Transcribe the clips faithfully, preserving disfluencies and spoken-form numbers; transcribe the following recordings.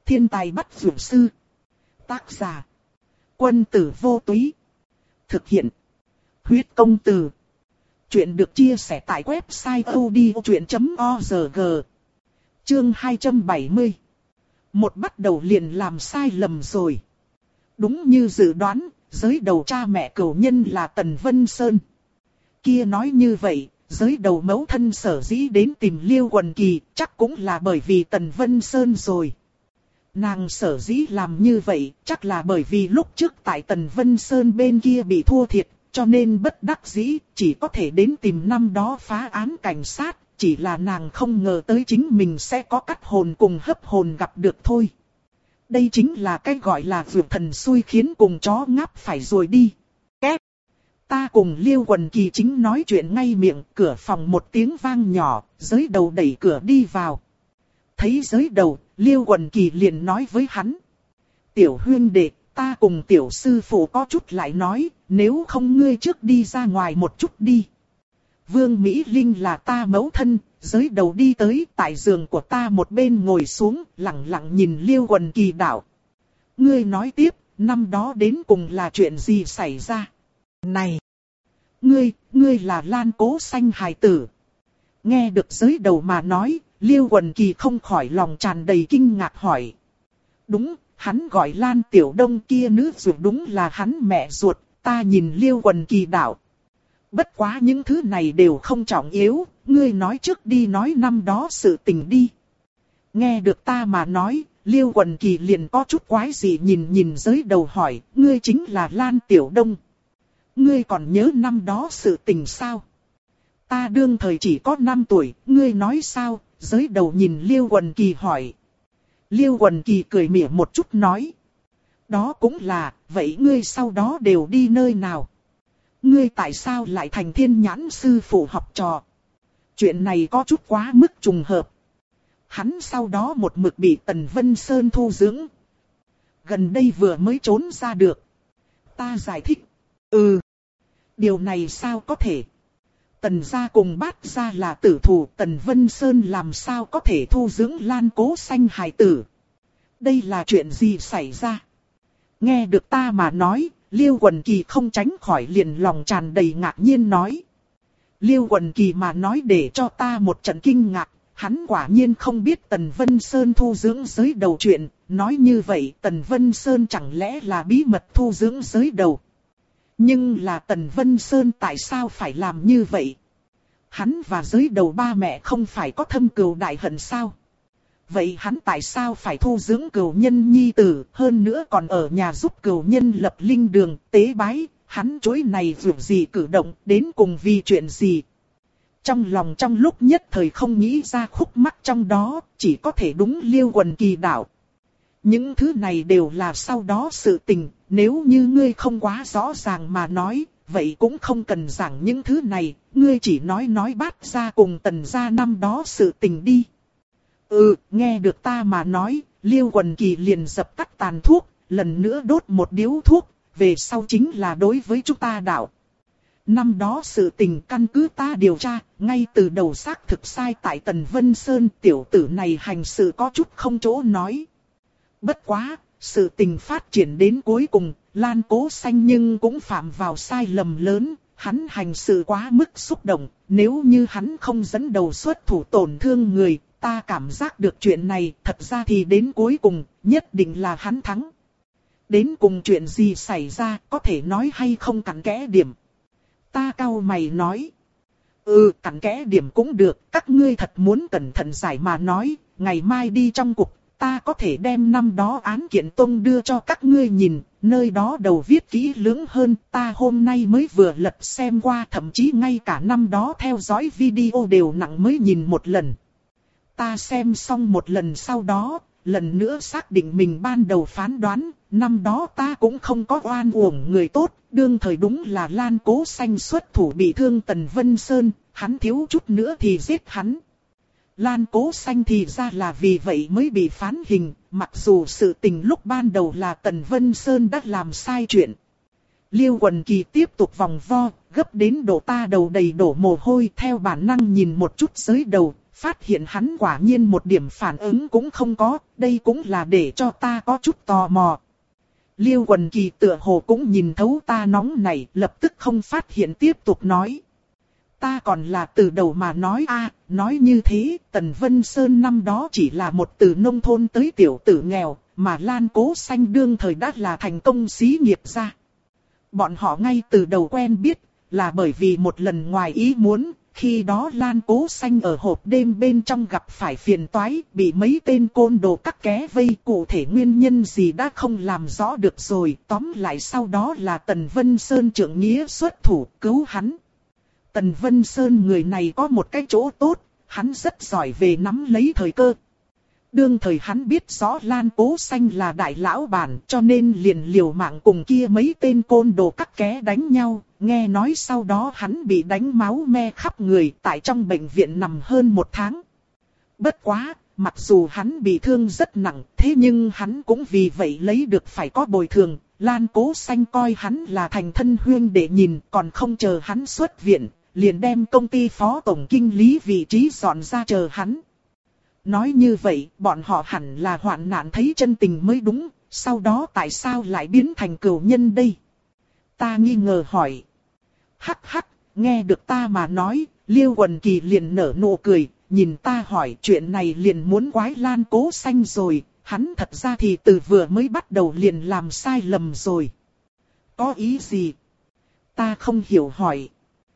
Thiên tài bắt dược sư. Tác giả. Quân tử vô túy. Thực hiện. Huyết công từ. Chuyện được chia sẻ tại website odchuyện chấm org. Chương hai trăm bảy mươi. Một bắt đầu liền làm sai lầm rồi. Đúng như dự đoán, giới đầu cha mẹ cửu nhân là Tần Vân Sơn. Kia nói như vậy, giới đầu mẫu thân sở dĩ đến tìm Liêu Quần Kỳ, chắc cũng là bởi vì Tần Vân Sơn rồi. Nàng sở dĩ làm như vậy, chắc là bởi vì lúc trước tại Tần Vân Sơn bên kia bị thua thiệt, cho nên bất đắc dĩ, chỉ có thể đến tìm năm đó phá án cảnh sát, chỉ là nàng không ngờ tới chính mình sẽ có cắt hồn cùng hấp hồn gặp được thôi. Đây chính là cái gọi là vượt thần xui khiến cùng chó ngáp phải rồi đi. Két. Ta cùng Liêu Quần Kỳ chính nói chuyện ngay miệng, cửa phòng một tiếng vang nhỏ, giới đầu đẩy cửa đi vào. Thấy giới đầu, Liêu Quần Kỳ liền nói với hắn. Tiểu huynh đệ, ta cùng tiểu sư phụ có chút lại nói, nếu không ngươi trước đi ra ngoài một chút đi. Vương Mỹ Linh là ta mẫu thân, giới đầu đi tới tại giường của ta một bên ngồi xuống, lặng lặng nhìn Liêu Quần Kỳ đạo. Ngươi nói tiếp, năm đó đến cùng là chuyện gì xảy ra? Này! Ngươi, ngươi là Lan Cố Xanh hài tử. Nghe được giới đầu mà nói, Liêu Quần Kỳ không khỏi lòng tràn đầy kinh ngạc hỏi. Đúng, hắn gọi Lan Tiểu Đông kia nữ ruột đúng là hắn mẹ ruột, ta nhìn Liêu Quần Kỳ đạo. Bất quá những thứ này đều không trọng yếu, ngươi nói trước đi nói năm đó sự tình đi. Nghe được ta mà nói, Liêu Quần Kỳ liền có chút quái dị nhìn nhìn giới đầu hỏi, ngươi chính là Lan Tiểu Đông. Ngươi còn nhớ năm đó sự tình sao? Ta đương thời chỉ có năm tuổi, ngươi nói sao? Giới đầu nhìn Liêu Quần Kỳ hỏi. Liêu Quần Kỳ cười mỉa một chút nói. Đó cũng là, vậy ngươi sau đó đều đi nơi nào? Ngươi tại sao lại thành Thiên Nhãn sư phụ học trò? Chuyện này có chút quá mức trùng hợp. Hắn sau đó một mực bị Tần Vân Sơn thu dưỡng. Gần đây vừa mới trốn ra được. Ta giải thích. Ừ. Điều này sao có thể? Tần gia cùng Bát gia là tử thủ, Tần Vân Sơn làm sao có thể thu dưỡng Lan Cố Xanh hài tử? Đây là chuyện gì xảy ra? Nghe được ta mà nói, Liêu Quần Kỳ không tránh khỏi liền lòng tràn đầy ngạc nhiên nói. Liêu Quần Kỳ mà nói để cho ta một trận kinh ngạc, hắn quả nhiên không biết Tần Vân Sơn thu dưỡng giới đầu chuyện, nói như vậy Tần Vân Sơn chẳng lẽ là bí mật thu dưỡng giới đầu? Nhưng là Tần Vân Sơn tại sao phải làm như vậy? Hắn và giới đầu ba mẹ không phải có thâm cừu đại hận sao? Vậy hắn tại sao phải thu dưỡng cừu nhân nhi tử, hơn nữa còn ở nhà giúp cừu nhân lập linh đường, tế bái, hắn chối này dù gì cử động, đến cùng vì chuyện gì? Trong lòng trong lúc nhất thời không nghĩ ra khúc mắc trong đó, chỉ có thể đúng Liêu Quần Kỳ đạo. Những thứ này đều là sau đó sự tình, nếu như ngươi không quá rõ ràng mà nói, vậy cũng không cần giảng những thứ này, ngươi chỉ nói nói Bát gia cùng Tần gia năm đó sự tình đi. Ừ, nghe được ta mà nói, Liêu Quần Kỳ liền dập tắt tàn thuốc, lần nữa đốt một điếu thuốc, về sau chính là đối với chúng ta đạo. Năm đó sự tình căn cứ ta điều tra, ngay từ đầu xác thực sai tại Tần Vân Sơn, tiểu tử này hành sự có chút không chỗ nói. Bất quá, sự tình phát triển đến cuối cùng, Lan Cố Xanh nhưng cũng phạm vào sai lầm lớn, hắn hành sự quá mức xúc động, nếu như hắn không dẫn đầu xuất thủ tổn thương người, ta cảm giác được chuyện này, thật ra thì đến cuối cùng, nhất định là hắn thắng. Đến cùng chuyện gì xảy ra, có thể nói hay không cặn kẽ điểm. Ta cau mày nói. Ừ, cặn kẽ điểm cũng được, các ngươi thật muốn cẩn thận giải mà nói, ngày mai đi trong cục, ta có thể đem năm đó án kiện tông đưa cho các ngươi nhìn, nơi đó đầu viết kỹ lưỡng hơn, ta hôm nay mới vừa lật xem qua, thậm chí ngay cả năm đó theo dõi video đều nặng mới nhìn một lần. Ta xem xong một lần sau đó, lần nữa xác định mình ban đầu phán đoán, năm đó ta cũng không có oan uổng người tốt, đương thời đúng là Lan Cố Xanh xuất thủ bị thương Tần Vân Sơn, hắn thiếu chút nữa thì giết hắn. Lan Cố Xanh thì ra là vì vậy mới bị phán hình, mặc dù sự tình lúc ban đầu là Tần Vân Sơn đã làm sai chuyện. Liêu Quần Kỳ tiếp tục vòng vo, gấp đến độ ta đầu đầy đổ mồ hôi, theo bản năng nhìn một chút giới đầu, phát hiện hắn quả nhiên một điểm phản ứng cũng không có, đây cũng là để cho ta có chút tò mò. Liêu Quần Kỳ tựa hồ cũng nhìn thấu ta nóng này, lập tức không phát hiện tiếp tục nói. Ta còn là từ đầu mà nói a, nói như thế, Tần Vân Sơn năm đó chỉ là một từ nông thôn tới tiểu tử nghèo, mà Lan Cố Xanh đương thời đã là thành công xí nghiệp gia. Bọn họ ngay từ đầu quen biết, là bởi vì một lần ngoài ý muốn, khi đó Lan Cố Xanh ở hộp đêm bên trong gặp phải phiền toái, bị mấy tên côn đồ cắt ké vây, cụ thể nguyên nhân gì đã không làm rõ được rồi, tóm lại sau đó là Tần Vân Sơn trượng nghĩa xuất thủ cứu hắn. Tần Vân Sơn người này có một cái chỗ tốt, hắn rất giỏi về nắm lấy thời cơ. Đương thời hắn biết rõ Lan Cố Xanh là đại lão bản, cho nên liền liều mạng cùng kia mấy tên côn đồ cắt ké đánh nhau. Nghe nói sau đó hắn bị đánh máu me khắp người, tại trong bệnh viện nằm hơn một tháng. Bất quá, mặc dù hắn bị thương rất nặng, thế nhưng hắn cũng vì vậy lấy được phải có bồi thường. Lan Cố Xanh coi hắn là thành thân huynh để nhìn, còn không chờ hắn xuất viện, liền đem công ty phó tổng kinh lý vị trí dọn ra chờ hắn. Nói như vậy, bọn họ hẳn là hoạn nạn thấy chân tình mới đúng, sau đó tại sao lại biến thành cừu nhân đây? Ta nghi ngờ hỏi. Hắc hắc, nghe được ta mà nói, Liêu Quần Kỳ liền nở nụ cười, nhìn ta hỏi chuyện này liền muốn quái Lan Cố Xanh rồi, hắn thật ra thì từ vừa mới bắt đầu liền làm sai lầm rồi. Có ý gì? Ta không hiểu hỏi.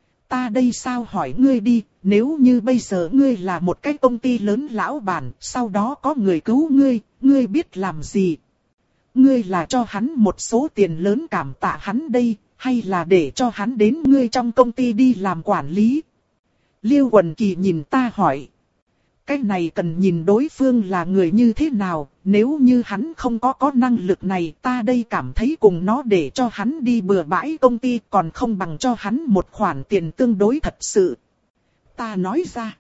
Ta đây sao hỏi ngươi đi, nếu như bây giờ ngươi là một cái công ty lớn lão bản, sau đó có người cứu ngươi, ngươi biết làm gì? Ngươi là cho hắn một số tiền lớn cảm tạ hắn đây, hay là để cho hắn đến ngươi trong công ty đi làm quản lý? Liêu Quần Kỳ nhìn ta hỏi. Cái này cần nhìn đối phương là người như thế nào, nếu như hắn không có có năng lực này, ta đây cảm thấy cùng nó để cho hắn đi bừa bãi công ty còn không bằng cho hắn một khoản tiền tương đối thật sự. Ta nói ra.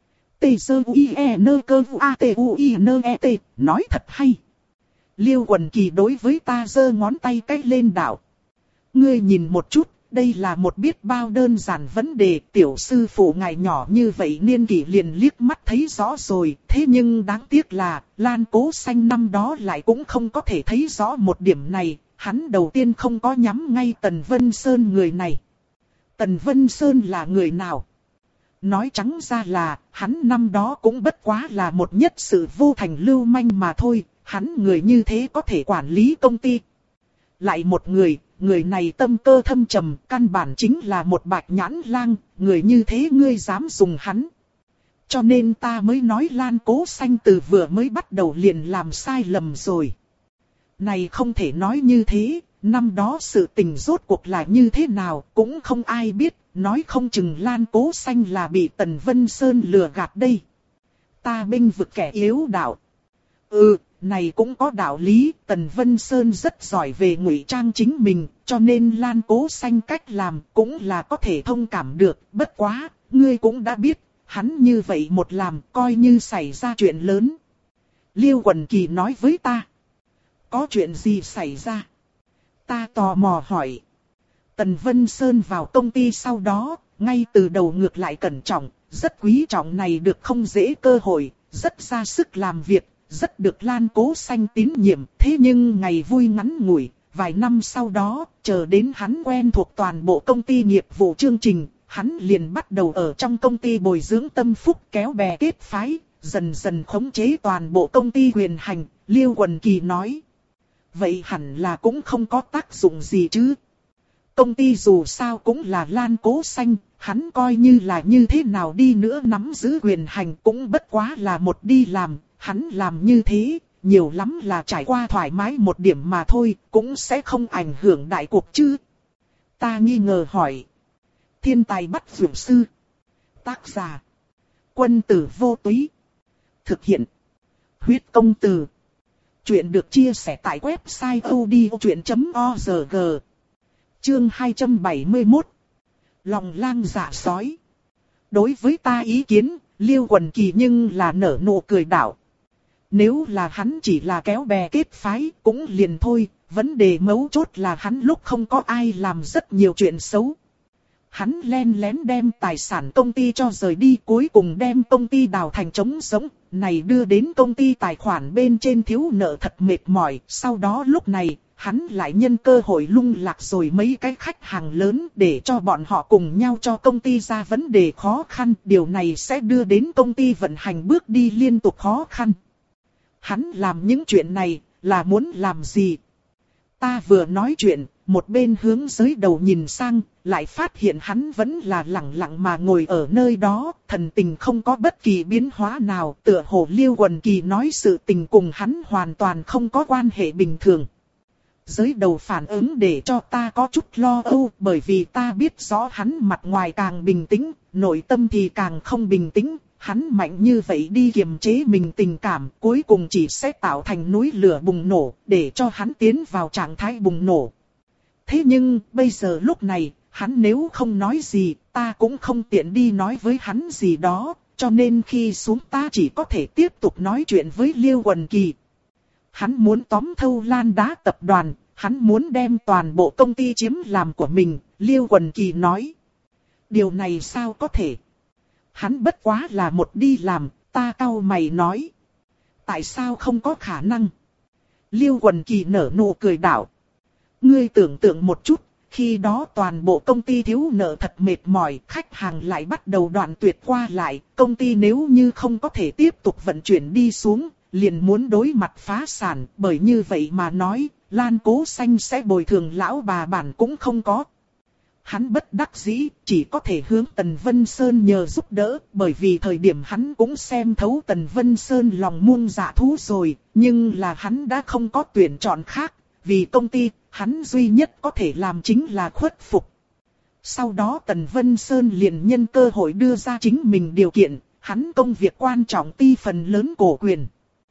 Tê sơ u i e nơ cơ u a t u i nơ e t, nói thật hay. Liêu Quần Kỳ đối với ta giơ ngón tay cách lên đạo. Ngươi nhìn một chút. Đây là một biết bao đơn giản vấn đề, tiểu sư phụ ngài nhỏ như vậy niên kỷ liền liếc mắt thấy rõ rồi, thế nhưng đáng tiếc là, Lan Cố Xanh năm đó lại cũng không có thể thấy rõ một điểm này, hắn đầu tiên không có nhắm ngay Tần Vân Sơn người này. Tần Vân Sơn là người nào? Nói trắng ra là, hắn năm đó cũng bất quá là một nhất sự vô thành lưu manh mà thôi, hắn người như thế có thể quản lý công ty. Lại một người, người này tâm cơ thâm trầm, căn bản chính là một bạch nhãn lang, người như thế ngươi dám dùng hắn. Cho nên ta mới nói Lan Cố Xanh từ vừa mới bắt đầu liền làm sai lầm rồi. Này không thể nói như thế, năm đó sự tình rốt cuộc là như thế nào cũng không ai biết, nói không chừng Lan Cố Xanh là bị Tần Vân Sơn lừa gạt đây. Ta bênh vực kẻ yếu đạo. Ừ. Này cũng có đạo lý, Tần Vân Sơn rất giỏi về ngụy trang chính mình, cho nên Lan Cố Xanh cách làm cũng là có thể thông cảm được, bất quá, ngươi cũng đã biết, hắn như vậy một làm coi như xảy ra chuyện lớn. Liêu Quần Kỳ nói với ta, có chuyện gì xảy ra? Ta tò mò hỏi. Tần Vân Sơn vào công ty sau đó, ngay từ đầu ngược lại cẩn trọng, rất quý trọng này được không dễ cơ hội, rất ra sức làm việc. Rất được Lan Cố Xanh tín nhiệm, thế nhưng ngày vui ngắn ngủi, vài năm sau đó, chờ đến hắn quen thuộc toàn bộ công ty nghiệp vụ chương trình, hắn liền bắt đầu ở trong công ty bồi dưỡng tâm phúc kéo bè kết phái, dần dần khống chế toàn bộ công ty quyền hành, Liêu Quần Kỳ nói. Vậy hẳn là cũng không có tác dụng gì chứ. Công ty dù sao cũng là Lan Cố Xanh, hắn coi như là như thế nào đi nữa nắm giữ quyền hành cũng bất quá là một đi làm. Hắn làm như thế, nhiều lắm là trải qua thoải mái một điểm mà thôi, cũng sẽ không ảnh hưởng đại cuộc chứ. Ta nghi ngờ hỏi. Thiên tài bắt dược sư. Tác giả. Quân tử vô túy. Thực hiện. Huyết công từ. Chuyện được chia sẻ tại website odchuyện chấm org. Chương hai trăm bảy mươi mốt. Lòng lang dạ sói. Đối với ta ý kiến, Liêu Quần Kỳ nhưng là nở nụ cười đảo. Nếu là hắn chỉ là kéo bè kết phái cũng liền thôi, vấn đề mấu chốt là hắn lúc không có ai làm rất nhiều chuyện xấu. hắn len lén đem tài sản công ty cho rời đi, cuối cùng đem công ty đào thành trống rỗng, này đưa đến công ty tài khoản bên trên thiếu nợ thật mệt mỏi. Sau đó lúc này, hắn lại nhân cơ hội lung lạc rồi mấy cái khách hàng lớn để cho bọn họ cùng nhau cho công ty ra vấn đề khó khăn. Điều này sẽ đưa đến công ty vận hành bước đi liên tục khó khăn. Hắn làm những chuyện này là muốn làm gì? Ta vừa nói chuyện, một bên hướng giới đầu nhìn sang, lại phát hiện hắn vẫn là lặng lặng mà ngồi ở nơi đó, thần tình không có bất kỳ biến hóa nào, tựa hồ Liêu Quần Kỳ nói sự tình cùng hắn hoàn toàn không có quan hệ bình thường. Giới đầu phản ứng để cho ta có chút lo âu, bởi vì ta biết rõ hắn mặt ngoài càng bình tĩnh, nội tâm thì càng không bình tĩnh. Hắn mạnh như vậy đi kiềm chế mình tình cảm, cuối cùng chỉ sẽ tạo thành núi lửa bùng nổ, để cho hắn tiến vào trạng thái bùng nổ. Thế nhưng, bây giờ lúc này, hắn nếu không nói gì, ta cũng không tiện đi nói với hắn gì đó, cho nên khi xuống ta chỉ có thể tiếp tục nói chuyện với Liêu Quần Kỳ. Hắn muốn tóm thâu Lan Đá tập đoàn, hắn muốn đem toàn bộ công ty chiếm làm của mình, Liêu Quần Kỳ nói. Điều này sao có thể? Hắn bất quá là một đi làm, ta cau mày nói. Tại sao không có khả năng? Liêu Quần Kỳ nở nụ cười đảo. Ngươi tưởng tượng một chút, khi đó toàn bộ công ty thiếu nợ thật mệt mỏi, khách hàng lại bắt đầu đoạn tuyệt qua lại, công ty nếu như không có thể tiếp tục vận chuyển đi xuống, liền muốn đối mặt phá sản, bởi như vậy mà nói, Lan Cố Xanh sẽ bồi thường lão bà bản cũng không có. Hắn bất đắc dĩ, chỉ có thể hướng Tần Vân Sơn nhờ giúp đỡ, bởi vì thời điểm hắn cũng xem thấu Tần Vân Sơn lòng muôn dạ thú rồi, nhưng là hắn đã không có tuyển chọn khác, vì công ty, hắn duy nhất có thể làm chính là khuất phục. Sau đó Tần Vân Sơn liền nhân cơ hội đưa ra chính mình điều kiện, hắn công việc quan trọng ti phần lớn cổ quyền.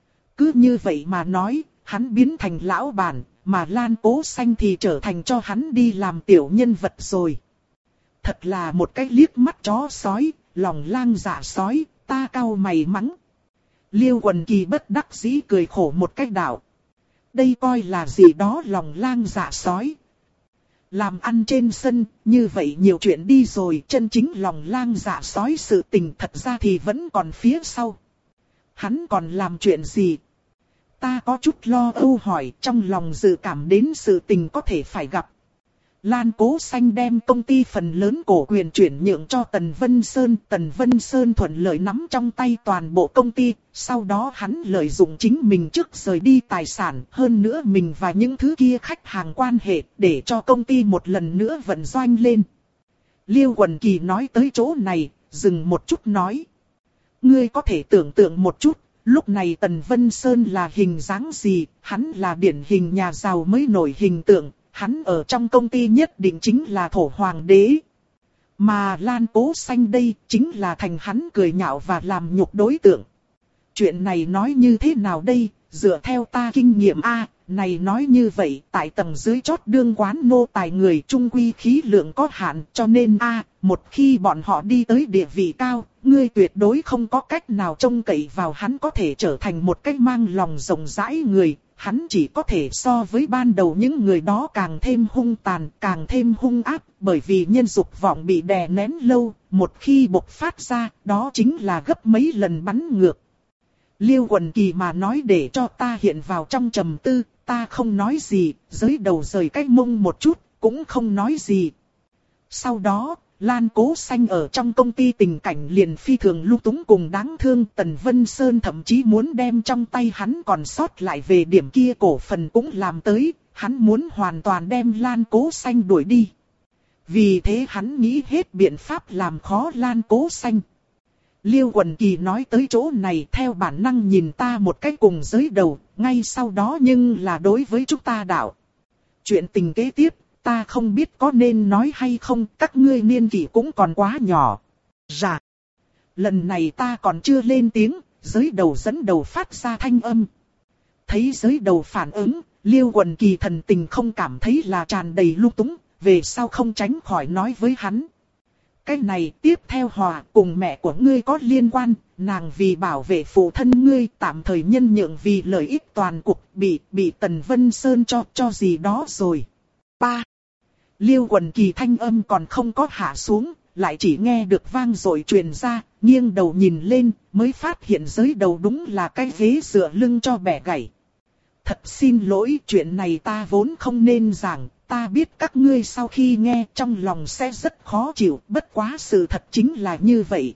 Cứ như vậy mà nói, hắn biến thành lão bản, mà Lan Cố Xanh thì trở thành cho hắn đi làm tiểu nhân vật rồi. Thật là một cái liếc mắt chó sói, lòng lang dạ sói, ta cau mày mắng. Liêu Quần Kỳ bất đắc dĩ cười khổ một cách đạo. Đây coi là gì đó lòng lang dạ sói. Làm ăn trên sân, như vậy nhiều chuyện đi rồi, chân chính lòng lang dạ sói sự tình thật ra thì vẫn còn phía sau. Hắn còn làm chuyện gì? Ta có chút lo âu hỏi, trong lòng dự cảm đến sự tình có thể phải gặp. Lan Cố Xanh đem công ty phần lớn cổ quyền chuyển nhượng cho Tần Vân Sơn. Tần Vân Sơn thuận lợi nắm trong tay toàn bộ công ty. Sau đó hắn lợi dụng chính mình trước rời đi tài sản. Hơn nữa mình và những thứ kia khách hàng quan hệ để cho công ty một lần nữa vận doanh lên. Liêu Quần Kỳ nói tới chỗ này, dừng một chút nói. Ngươi có thể tưởng tượng một chút. Lúc này Tần Vân Sơn là hình dáng gì? Hắn là điển hình nhà giàu mới nổi hình tượng. Hắn ở trong công ty nhất định chính là thổ hoàng đế. Mà Lan Cố Xanh đây chính là thành hắn cười nhạo và làm nhục đối tượng. Chuyện này nói như thế nào đây? Dựa theo ta kinh nghiệm A, này nói như vậy, tại tầng dưới chót đương quán nô tài người trung quy khí lượng có hạn, cho nên A, một khi bọn họ đi tới địa vị cao, ngươi tuyệt đối không có cách nào trông cậy vào hắn có thể trở thành một cách mang lòng rộng rãi người. Hắn chỉ có thể so với ban đầu những người đó càng thêm hung tàn, càng thêm hung ác, bởi vì nhân dục vọng bị đè nén lâu, một khi bộc phát ra, đó chính là gấp mấy lần bắn ngược. Liêu Quần Kỳ mà nói để cho ta hiện vào trong trầm tư, ta không nói gì, giới đầu rời cái mông một chút, cũng không nói gì. Sau đó, Lan Cố Xanh ở trong công ty tình cảnh liền phi thường lung túng cùng đáng thương. Tần Vân Sơn thậm chí muốn đem trong tay hắn còn sót lại về điểm kia cổ phần cũng làm tới, hắn muốn hoàn toàn đem Lan Cố Xanh đuổi đi. Vì thế hắn nghĩ hết biện pháp làm khó Lan Cố Xanh. Liêu Quần Kỳ nói tới chỗ này theo bản năng nhìn ta một cách cùng giới đầu, ngay sau đó nhưng là đối với chúng ta đạo. Chuyện tình kế tiếp, ta không biết có nên nói hay không, các ngươi niên kỷ cũng còn quá nhỏ. Dạ. Lần này ta còn chưa lên tiếng, giới đầu dẫn đầu phát ra thanh âm. Thấy giới đầu phản ứng, Liêu Quần Kỳ thần tình không cảm thấy là tràn đầy lung túng, về sau không tránh khỏi nói với hắn. Cái này tiếp theo Hòa cùng mẹ của ngươi có liên quan, nàng vì bảo vệ phụ thân ngươi tạm thời nhân nhượng vì lợi ích toàn cục bị bị Tần Vân Sơn cho cho gì đó rồi. Ba. Liêu Quần Kỳ thanh âm còn không có hạ xuống, lại chỉ nghe được vang dội truyền ra, nghiêng đầu nhìn lên, mới phát hiện dưới đầu đúng là cái ghế dựa lưng cho bẻ gãy. Thật xin lỗi, chuyện này ta vốn không nên giảng, ta biết các ngươi sau khi nghe trong lòng sẽ rất khó chịu, bất quá sự thật chính là như vậy.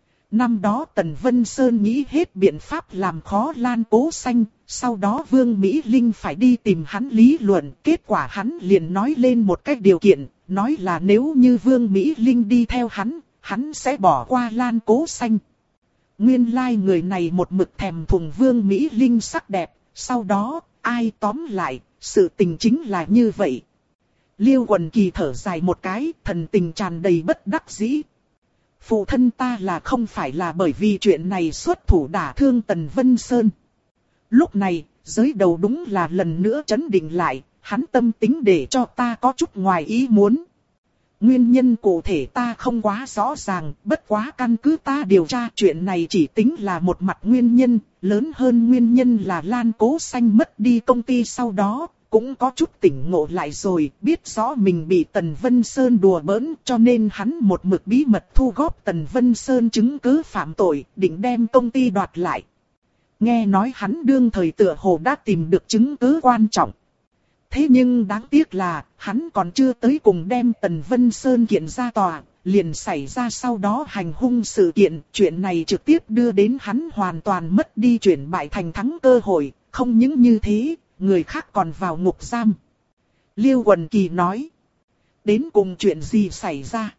Năm đó Tần Vân Sơn nghĩ hết biện pháp làm khó Lan Cố Xanh, sau đó Vương Mỹ Linh phải đi tìm hắn lý luận, kết quả hắn liền nói lên một cái điều kiện, nói là nếu như Vương Mỹ Linh đi theo hắn, hắn sẽ bỏ qua Lan Cố Xanh. Nguyên lai like người này một mực thèm thuồng Vương Mỹ Linh sắc đẹp, sau đó, ai tóm lại, sự tình chính là như vậy. Liêu Quần Kỳ thở dài một cái, thần tình tràn đầy bất đắc dĩ. Phụ thân ta là không phải là bởi vì chuyện này xuất thủ đả thương Tần Vân Sơn. Lúc này, giới đầu đúng là lần nữa chấn định lại, hắn tâm tính để cho ta có chút ngoài ý muốn. Nguyên nhân cụ thể ta không quá rõ ràng, bất quá căn cứ ta điều tra chuyện này chỉ tính là một mặt nguyên nhân, lớn hơn nguyên nhân là Lan Cố Xanh mất đi công ty sau đó, cũng có chút tỉnh ngộ lại rồi, biết rõ mình bị Tần Vân Sơn đùa bỡn, cho nên hắn một mực bí mật thu góp Tần Vân Sơn chứng cứ phạm tội, định đem công ty đoạt lại. Nghe nói hắn đương thời tựa hồ đã tìm được chứng cứ quan trọng. Thế nhưng đáng tiếc là, hắn còn chưa tới cùng đem Tần Vân Sơn kiện ra tòa, liền xảy ra sau đó hành hung sự kiện, chuyện này trực tiếp đưa đến hắn hoàn toàn mất đi chuyển bại thành thắng cơ hội, không những như thế, người khác còn vào ngục giam. Liêu Quần Kỳ nói, đến cùng chuyện gì xảy ra?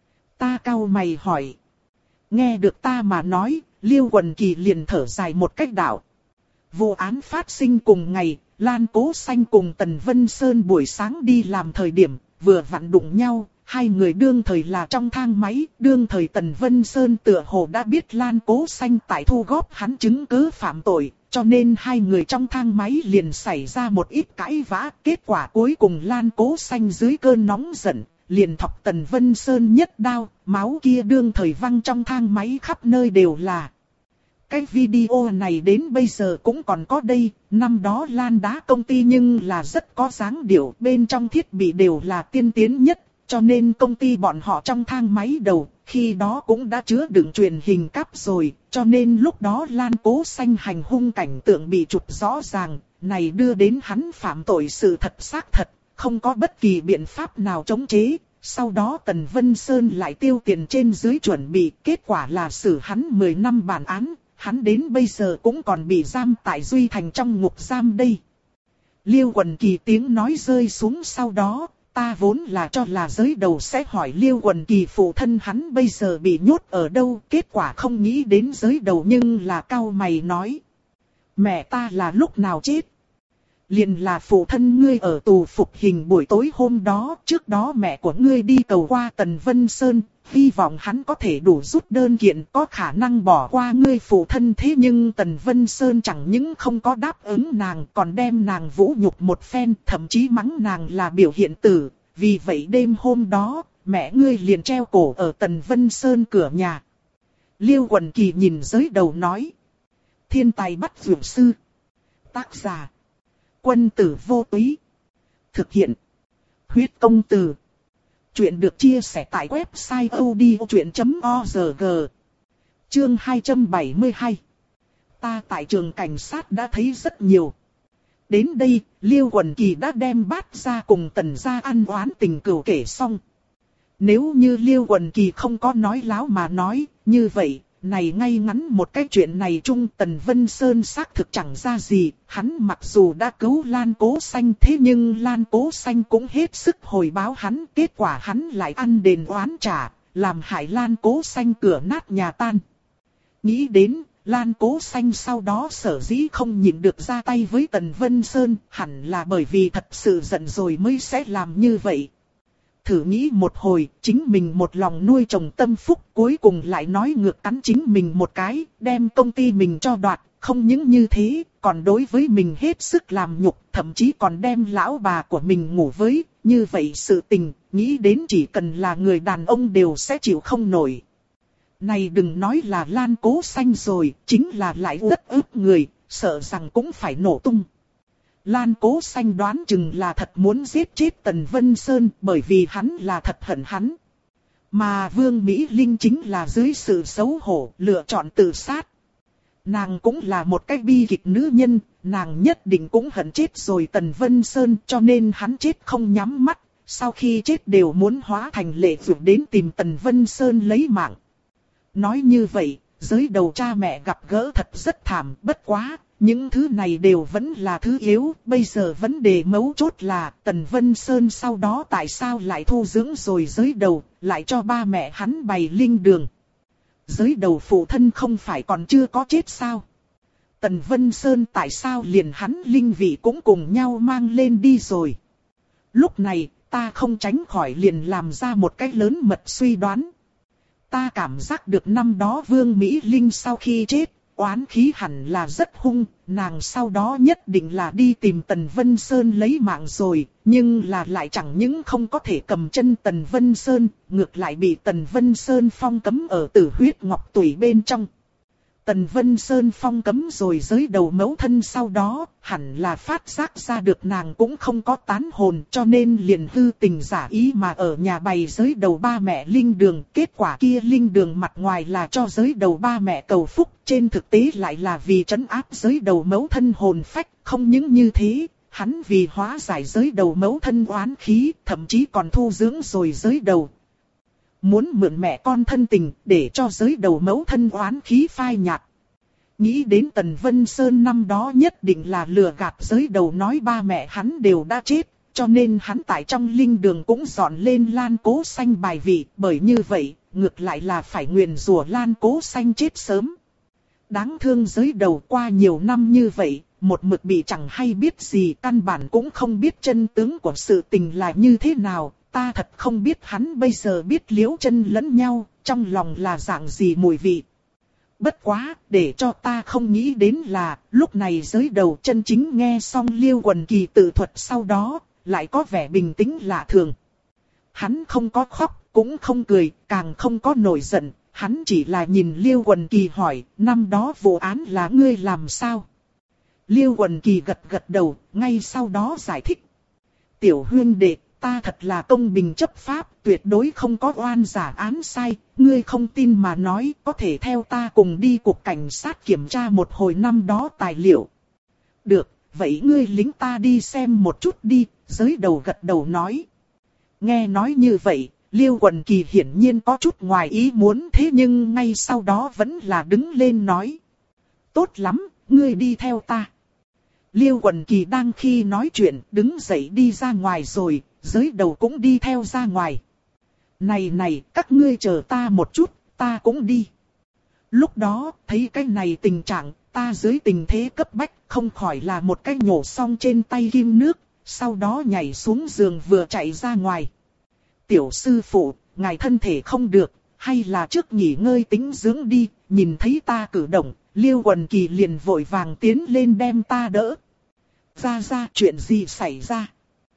Ta cau mày hỏi. Nghe được ta mà nói, Liêu Quần Kỳ liền thở dài một cách đạo. Vụ án phát sinh cùng ngày, Lan Cố Xanh cùng Tần Vân Sơn buổi sáng đi làm thời điểm, vừa vặn đụng nhau, hai người đương thời là trong thang máy, đương thời Tần Vân Sơn tựa hồ đã biết Lan Cố Xanh tại thu góp hắn chứng cứ phạm tội, cho nên hai người trong thang máy liền xảy ra một ít cãi vã, kết quả cuối cùng Lan Cố Xanh dưới cơn nóng giận, liền thọc Tần Vân Sơn nhất đao, máu kia đương thời văng trong thang máy khắp nơi đều là. Cái video này đến bây giờ cũng còn có đây, năm đó Lan đá công ty nhưng là rất có dáng điệu, bên trong thiết bị đều là tiên tiến nhất, cho nên công ty bọn họ trong thang máy đầu, khi đó cũng đã chứa đựng truyền hình cáp rồi, cho nên lúc đó Lan Cố Xanh hành hung cảnh tượng bị chụp rõ ràng, này đưa đến hắn phạm tội sự thật xác thật, không có bất kỳ biện pháp nào chống chế. Sau đó Tần Vân Sơn lại tiêu tiền trên dưới chuẩn bị, kết quả là xử hắn mười năm bản án. Hắn đến bây giờ cũng còn bị giam tại Duy Thành trong ngục giam đây. Liêu Quần Kỳ tiếng nói rơi xuống sau đó, ta vốn là cho là giới đầu sẽ hỏi Liêu Quần Kỳ phụ thân hắn bây giờ bị nhốt ở đâu, kết quả không nghĩ đến giới đầu nhưng là cau mày nói. Mẹ ta là lúc nào chết? Liền là phụ thân ngươi ở tù phục hình buổi tối hôm đó, trước đó mẹ của ngươi đi cầu qua Tần Vân Sơn, hy vọng hắn có thể đủ rút đơn kiện có khả năng bỏ qua ngươi phụ thân, thế nhưng Tần Vân Sơn chẳng những không có đáp ứng nàng còn đem nàng vũ nhục một phen, thậm chí mắng nàng là biểu hiện tử, vì vậy đêm hôm đó, mẹ ngươi liền treo cổ ở Tần Vân Sơn cửa nhà. Liêu Quần Kỳ nhìn giới đầu nói. Thiên tài bắt dược sư. Tác giả. Quân tử vô túy. Thực hiện. Huyết công từ. Chuyện được chia sẻ tại website odchuyện chấm org. Chương hai trăm bảy mươi hai. Ta tại trường cảnh sát đã thấy rất nhiều. Đến đây, Liêu Quần Kỳ đã đem bát ra cùng Tần gia ăn oán tình cừu kể xong. Nếu như Liêu Quần Kỳ không có nói láo mà nói, như vậy, này ngay ngắn một cái chuyện này chung Tần Vân Sơn xác thực chẳng ra gì, hắn mặc dù đã cứu Lan Cố Xanh thế nhưng Lan Cố Xanh cũng hết sức hồi báo hắn, kết quả hắn lại ăn đền oán trả, làm hại Lan Cố Xanh cửa nát nhà tan. Nghĩ đến, Lan Cố Xanh sau đó sở dĩ không nhịn được ra tay với Tần Vân Sơn, hẳn là bởi vì thật sự giận rồi mới sẽ làm như vậy. Thử nghĩ một hồi, chính mình một lòng nuôi trồng tâm phúc, cuối cùng lại nói ngược cắn chính mình một cái, đem công ty mình cho đoạt, không những như thế, còn đối với mình hết sức làm nhục, thậm chí còn đem lão bà của mình ngủ với, như vậy sự tình, nghĩ đến chỉ cần là người đàn ông đều sẽ chịu không nổi. Này đừng nói là Lan Cố Xanh rồi, chính là lại uất ức người, sợ rằng cũng phải nổ tung. Lan Cố Xanh đoán chừng là thật muốn giết chết Tần Vân Sơn bởi vì hắn là thật hận hắn. Mà Vương Mỹ Linh chính là dưới sự xấu hổ lựa chọn tự sát. Nàng cũng là một cái bi kịch nữ nhân, nàng nhất định cũng hận chết rồi Tần Vân Sơn cho nên hắn chết không nhắm mắt, sau khi chết đều muốn hóa thành lệ vượt đến tìm Tần Vân Sơn lấy mạng. Nói như vậy, giới đầu cha mẹ gặp gỡ thật rất thảm, bất quá, những thứ này đều vẫn là thứ yếu, bây giờ vấn đề mấu chốt là Tần Vân Sơn sau đó tại sao lại thu dưỡng rồi giới đầu, lại cho ba mẹ hắn bày linh đường. Giới đầu phụ thân không phải còn chưa có chết sao? Tần Vân Sơn tại sao liền hắn linh vị cũng cùng nhau mang lên đi rồi? Lúc này, ta không tránh khỏi liền làm ra một cái lớn mật suy đoán. Ta cảm giác được năm đó Vương Mỹ Linh sau khi chết, oán khí hẳn là rất hung, nàng sau đó nhất định là đi tìm Tần Vân Sơn lấy mạng rồi, nhưng là lại chẳng những không có thể cầm chân Tần Vân Sơn, ngược lại bị Tần Vân Sơn phong cấm ở Tử Huyết Ngọc Tủy bên trong. Tần Vân Sơn phong cấm rồi giới đầu mẫu thân sau đó, hẳn là phát giác ra được nàng cũng không có tán hồn cho nên liền hư tình giả ý mà ở nhà bày giới đầu ba mẹ linh đường. Kết quả kia linh đường mặt ngoài là cho giới đầu ba mẹ cầu phúc, trên thực tế lại là vì trấn áp giới đầu mẫu thân hồn phách. Không những như thế, hắn vì hóa giải giới đầu mẫu thân oán khí, thậm chí còn thu dưỡng rồi giới đầu. Muốn mượn mẹ con thân tình để cho giới đầu mẫu thân oán khí phai nhạt. Nghĩ đến Tần Vân Sơn năm đó nhất định là lừa gạt giới đầu nói ba mẹ hắn đều đã chết, cho nên hắn tại trong linh đường cũng dọn lên Lan Cố Xanh bài vị, bởi như vậy, ngược lại là phải nguyền rủa Lan Cố Xanh chết sớm. Đáng thương giới đầu qua nhiều năm như vậy, một mực bị chẳng hay biết gì, căn bản cũng không biết chân tướng của sự tình là như thế nào. Ta thật không biết hắn bây giờ biết liễu chân lẫn nhau, trong lòng là dạng gì mùi vị. Bất quá, để cho ta không nghĩ đến là, lúc này giới đầu chân chính nghe xong Liêu Quần Kỳ tự thuật sau đó, lại có vẻ bình tĩnh lạ thường. Hắn không có khóc, cũng không cười, càng không có nổi giận, hắn chỉ là nhìn Liêu Quần Kỳ hỏi, năm đó vụ án là ngươi làm sao? Liêu Quần Kỳ gật gật đầu, ngay sau đó giải thích. Tiểu huynh đệ, ta thật là công bình chấp pháp, tuyệt đối không có oan giả án sai, ngươi không tin mà nói, có thể theo ta cùng đi cục cảnh sát kiểm tra một hồi năm đó tài liệu. Được, vậy ngươi lính ta đi xem một chút đi, giới đầu gật đầu nói. Nghe nói như vậy, Liêu Quần Kỳ hiển nhiên có chút ngoài ý muốn, thế nhưng ngay sau đó vẫn là đứng lên nói. Tốt lắm, ngươi đi theo ta. Liêu Quần Kỳ đang khi nói chuyện, đứng dậy đi ra ngoài rồi, giới đầu cũng đi theo ra ngoài. Này này, các ngươi chờ ta một chút, ta cũng đi. Lúc đó, thấy cái này tình trạng, ta dưới tình thế cấp bách, không khỏi là một cái nhổ xong trên tay kim nước, sau đó nhảy xuống giường vừa chạy ra ngoài. Tiểu sư phụ, ngài thân thể không được, hay là trước nghỉ ngơi tĩnh dưỡng đi, nhìn thấy ta cử động, Liêu Quần Kỳ liền vội vàng tiến lên đem ta đỡ. Ra ra, chuyện gì xảy ra?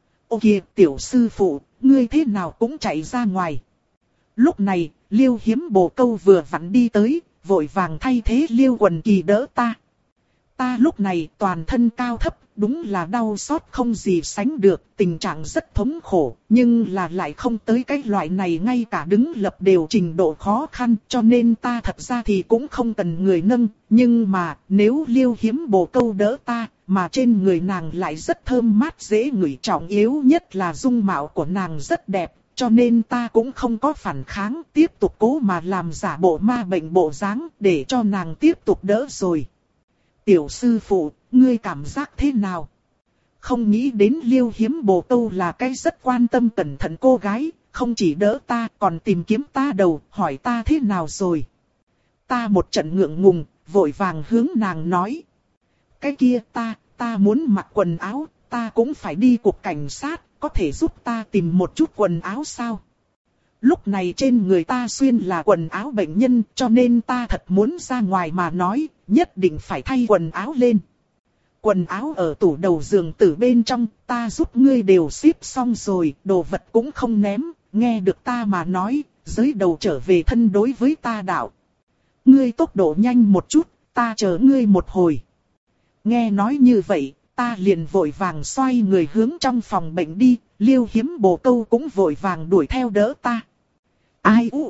Ô kìa, tiểu sư phụ, ngươi thế nào cũng chạy ra ngoài. Lúc này, Liêu Hiếm Bồ Câu vừa vặn đi tới, vội vàng thay thế Liêu Quần Kỳ đỡ ta. Ta lúc này toàn thân cao thấp, đúng là đau xót không gì sánh được, tình trạng rất thống khổ, nhưng là lại không tới cái loại này ngay cả đứng lập đều trình độ khó khăn, cho nên ta thật ra thì cũng không cần người nâng, nhưng mà nếu Liêu Hiếm Bồ Câu đỡ ta, mà trên người nàng lại rất thơm mát dễ ngửi, trọng yếu nhất là dung mạo của nàng rất đẹp, cho nên ta cũng không có phản kháng, tiếp tục cố mà làm giả bộ ma bệnh bộ dáng để cho nàng tiếp tục đỡ rồi. Tiểu sư phụ, ngươi cảm giác thế nào? Không nghĩ đến Liêu Hiếm Bồ Câu là cái rất quan tâm cẩn thận cô gái, không chỉ đỡ ta còn tìm kiếm ta đầu, hỏi ta thế nào rồi. Ta một trận ngượng ngùng, vội vàng hướng nàng nói. Cái kia ta, ta muốn mặc quần áo, ta cũng phải đi cục cảnh sát, có thể giúp ta tìm một chút quần áo sao? Lúc này trên người ta xuyên là quần áo bệnh nhân, cho nên ta thật muốn ra ngoài mà nói, nhất định phải thay quần áo lên. Quần áo ở tủ đầu giường tử bên trong, ta giúp ngươi đều ship xong rồi, đồ vật cũng không ném, nghe được ta mà nói, giới đầu trở về thân đối với ta đạo. Ngươi tốc độ nhanh một chút, ta chờ ngươi một hồi. Nghe nói như vậy, ta liền vội vàng xoay người hướng trong phòng bệnh đi, Liêu Hiếm Bồ Câu cũng vội vàng đuổi theo đỡ ta. Ai u?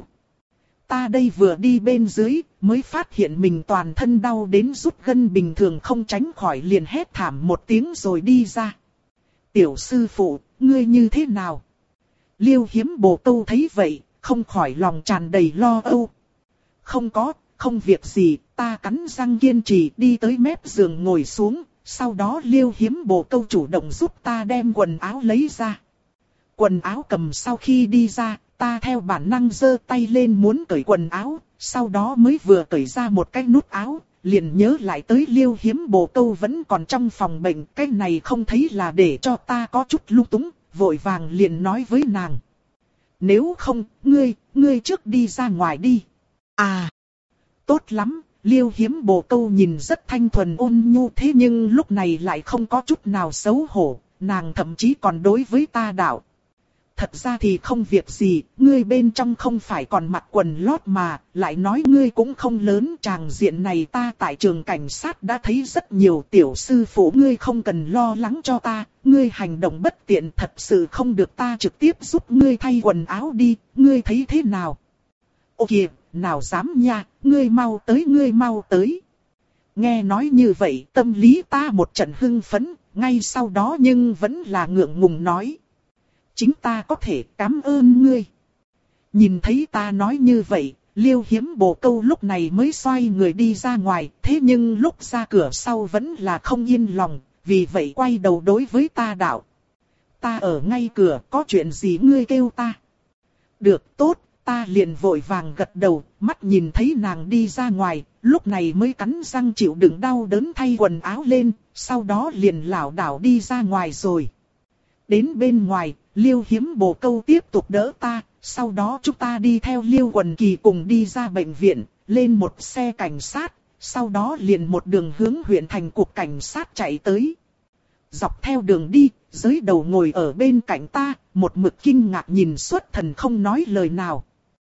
Ta đây vừa đi bên dưới, mới phát hiện mình toàn thân đau đến rút gân bình thường không tránh khỏi liền hét thảm một tiếng rồi đi ra. Tiểu sư phụ, ngươi như thế nào? Liêu Hiếm Bồ Câu thấy vậy, không khỏi lòng tràn đầy lo âu. Không có, không việc gì, ta cắn răng kiên trì đi tới mép giường ngồi xuống, sau đó Liêu Hiếm Bồ Câu chủ động giúp ta đem quần áo lấy ra. Quần áo cầm sau khi đi ra, ta theo bản năng giơ tay lên muốn cởi quần áo, sau đó mới vừa cởi ra một cái nút áo, liền nhớ lại tới Liêu Hiếm Bồ Câu vẫn còn trong phòng bệnh, cái này không thấy là để cho ta có chút lung túng, vội vàng liền nói với nàng. Nếu không, ngươi, ngươi trước đi ra ngoài đi. À, tốt lắm, Liêu Hiếm Bồ Câu nhìn rất thanh thuần ôn nhu thế nhưng lúc này lại không có chút nào xấu hổ, nàng thậm chí còn đối với ta đạo. Thật ra thì không việc gì, ngươi bên trong không phải còn mặc quần lót mà, lại nói ngươi cũng không lớn, tràng diện này ta tại trường cảnh sát đã thấy rất nhiều, tiểu sư phụ ngươi không cần lo lắng cho ta, ngươi hành động bất tiện thật sự không được ta trực tiếp giúp ngươi thay quần áo đi, ngươi thấy thế nào? Ô kìa, nào dám nha, ngươi mau tới ngươi mau tới. Nghe nói như vậy tâm lý ta một trận hưng phấn, ngay sau đó nhưng vẫn là ngượng ngùng nói. Chính ta có thể, cảm ơn ngươi. Nhìn thấy ta nói như vậy, Liêu Hiếm Bồ Câu lúc này mới xoay người đi ra ngoài, thế nhưng lúc ra cửa sau vẫn là không yên lòng, vì vậy quay đầu đối với ta đạo. Ta ở ngay cửa, có chuyện gì ngươi kêu ta? Được, tốt, ta liền vội vàng gật đầu, mắt nhìn thấy nàng đi ra ngoài, lúc này mới cắn răng chịu đựng đau đớn thay quần áo lên, sau đó liền lảo đảo đi ra ngoài rồi. Đến bên ngoài, Liêu Hiếm Bồ Câu tiếp tục đỡ ta, sau đó chúng ta đi theo Liêu Quần Kỳ cùng đi ra bệnh viện, lên một xe cảnh sát, sau đó liền một đường hướng huyện thành cục cảnh sát chạy tới. Dọc theo đường đi, giới đầu ngồi ở bên cạnh ta, một mực kinh ngạc nhìn xuất thần không nói lời nào.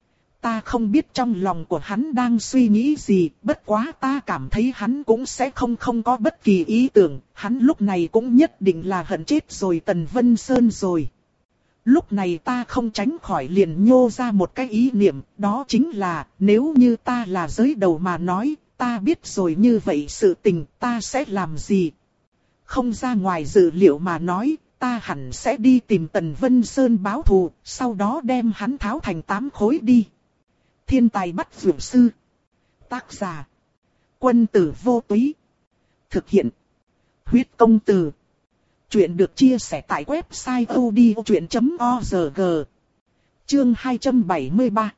Ta không biết trong lòng của hắn đang suy nghĩ gì, bất quá ta cảm thấy hắn cũng sẽ không không có bất kỳ ý tưởng, hắn lúc này cũng nhất định là hận chết rồi Tần Vân Sơn rồi. Lúc này ta không tránh khỏi liền nhô ra một cái ý niệm, đó chính là, nếu như ta là giới đầu mà nói, ta biết rồi như vậy sự tình ta sẽ làm gì. Không ra ngoài dự liệu mà nói, ta hẳn sẽ đi tìm Tần Vân Sơn báo thù, sau đó đem hắn tháo thành tám khối đi. Thiên tài bắt dược sư. Tác giả. Quân tử vô túy. Thực hiện. Huyết công từ. Chuyện được chia sẻ tại website odchuyện chấm org. Chương hai trăm bảy mươi ba.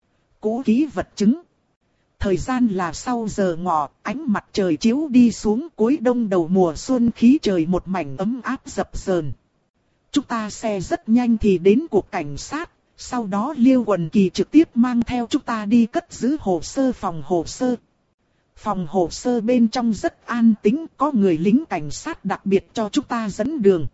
Cũ kỹ vật chứng. Thời gian là sau giờ ngọ, ánh mặt trời chiếu đi xuống cuối đông đầu mùa xuân khí trời một mảnh ấm áp dập dờn. Chúng ta xe rất nhanh thì đến cục cảnh sát. Sau đó Liêu Quần Kỳ trực tiếp mang theo chúng ta đi cất giữ hồ sơ phòng hồ sơ. Phòng hồ sơ bên trong rất an tĩnh, có người lính cảnh sát đặc biệt cho chúng ta dẫn đường.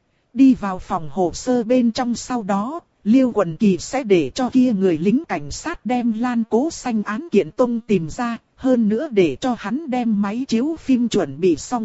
Đi vào phòng hồ sơ bên trong sau đó, Liêu Quần Kỳ sẽ để cho kia người lính cảnh sát đem Lan Cố Xanh án kiện tông tìm ra, hơn nữa để cho hắn đem máy chiếu phim chuẩn bị xong.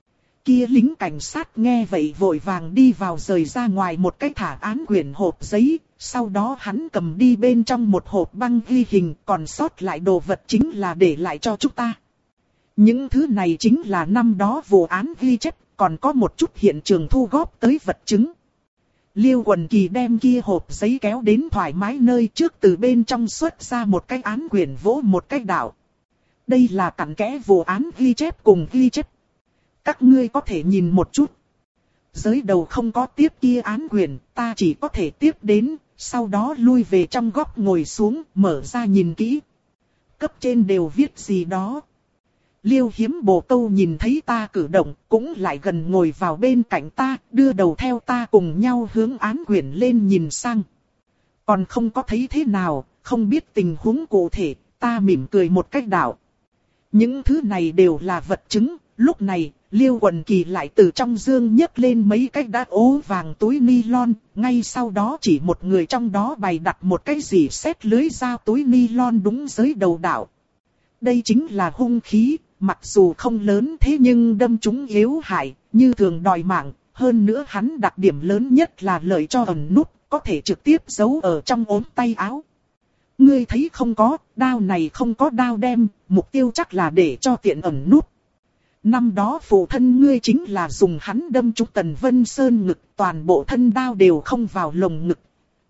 Kia lính cảnh sát nghe vậy vội vàng đi vào rời ra ngoài một cái thả án quyển hộp giấy, sau đó hắn cầm đi bên trong một hộp băng ghi hình, còn sót lại đồ vật chính là để lại cho chúng ta. Những thứ này chính là năm đó vụ án ghi chép, còn có một chút hiện trường thu góp tới vật chứng. Liêu Quần Kỳ đem kia hộp giấy kéo đến thoải mái nơi trước, từ bên trong xuất ra một cái án quyển vỗ một cái đạo. Đây là cặn kẽ vụ án ghi chép cùng ghi chép. Các ngươi có thể nhìn một chút. Giới đầu không có tiếp kia án quyển, ta chỉ có thể tiếp đến, sau đó lui về trong góc ngồi xuống, mở ra nhìn kỹ. Cấp trên đều viết gì đó. Liêu Hiếm Bồ Câu nhìn thấy ta cử động, cũng lại gần ngồi vào bên cạnh ta, đưa đầu theo ta cùng nhau hướng án quyển lên nhìn sang. Còn không có thấy thế nào, không biết tình huống cụ thể, ta mỉm cười một cách đạo. Những thứ này đều là vật chứng, lúc này, Liêu Quần Kỳ lại từ trong dương nhấc lên mấy cái đá ố vàng túi nylon, ngay sau đó chỉ một người trong đó bày đặt một cái gì xét lưới dao túi nylon đúng giới đầu đạo. Đây chính là hung khí, mặc dù không lớn thế nhưng đâm trúng yếu hại, như thường đòi mạng. Hơn nữa hắn đặc điểm lớn nhất là lợi cho ẩn nút, có thể trực tiếp giấu ở trong ốm tay áo. Ngươi thấy không có, đao này không có đao đem, mục tiêu chắc là để cho tiện ẩn nút. Năm đó phụ thân ngươi chính là dùng hắn đâm trúng Tần Vân Sơn ngực, toàn bộ thân đao đều không vào lồng ngực.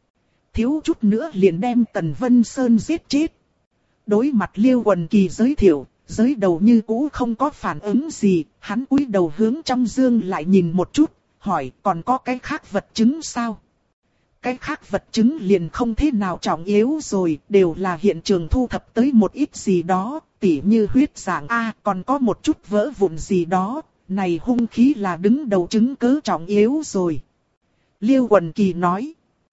Thiếu chút nữa liền đem Tần Vân Sơn giết chết. Đối mặt Liêu Quần Kỳ giới thiệu, giới đầu như cũ không có phản ứng gì, hắn cúi đầu hướng trong dương lại nhìn một chút, hỏi còn có cái khác vật chứng sao? Cái khác vật chứng liền không thế nào trọng yếu rồi, đều là hiện trường thu thập tới một ít gì đó, tỉ như huyết dạng A, còn có một chút vỡ vụn gì đó, này hung khí là đứng đầu chứng cứ trọng yếu rồi. Liêu Quần Kỳ nói,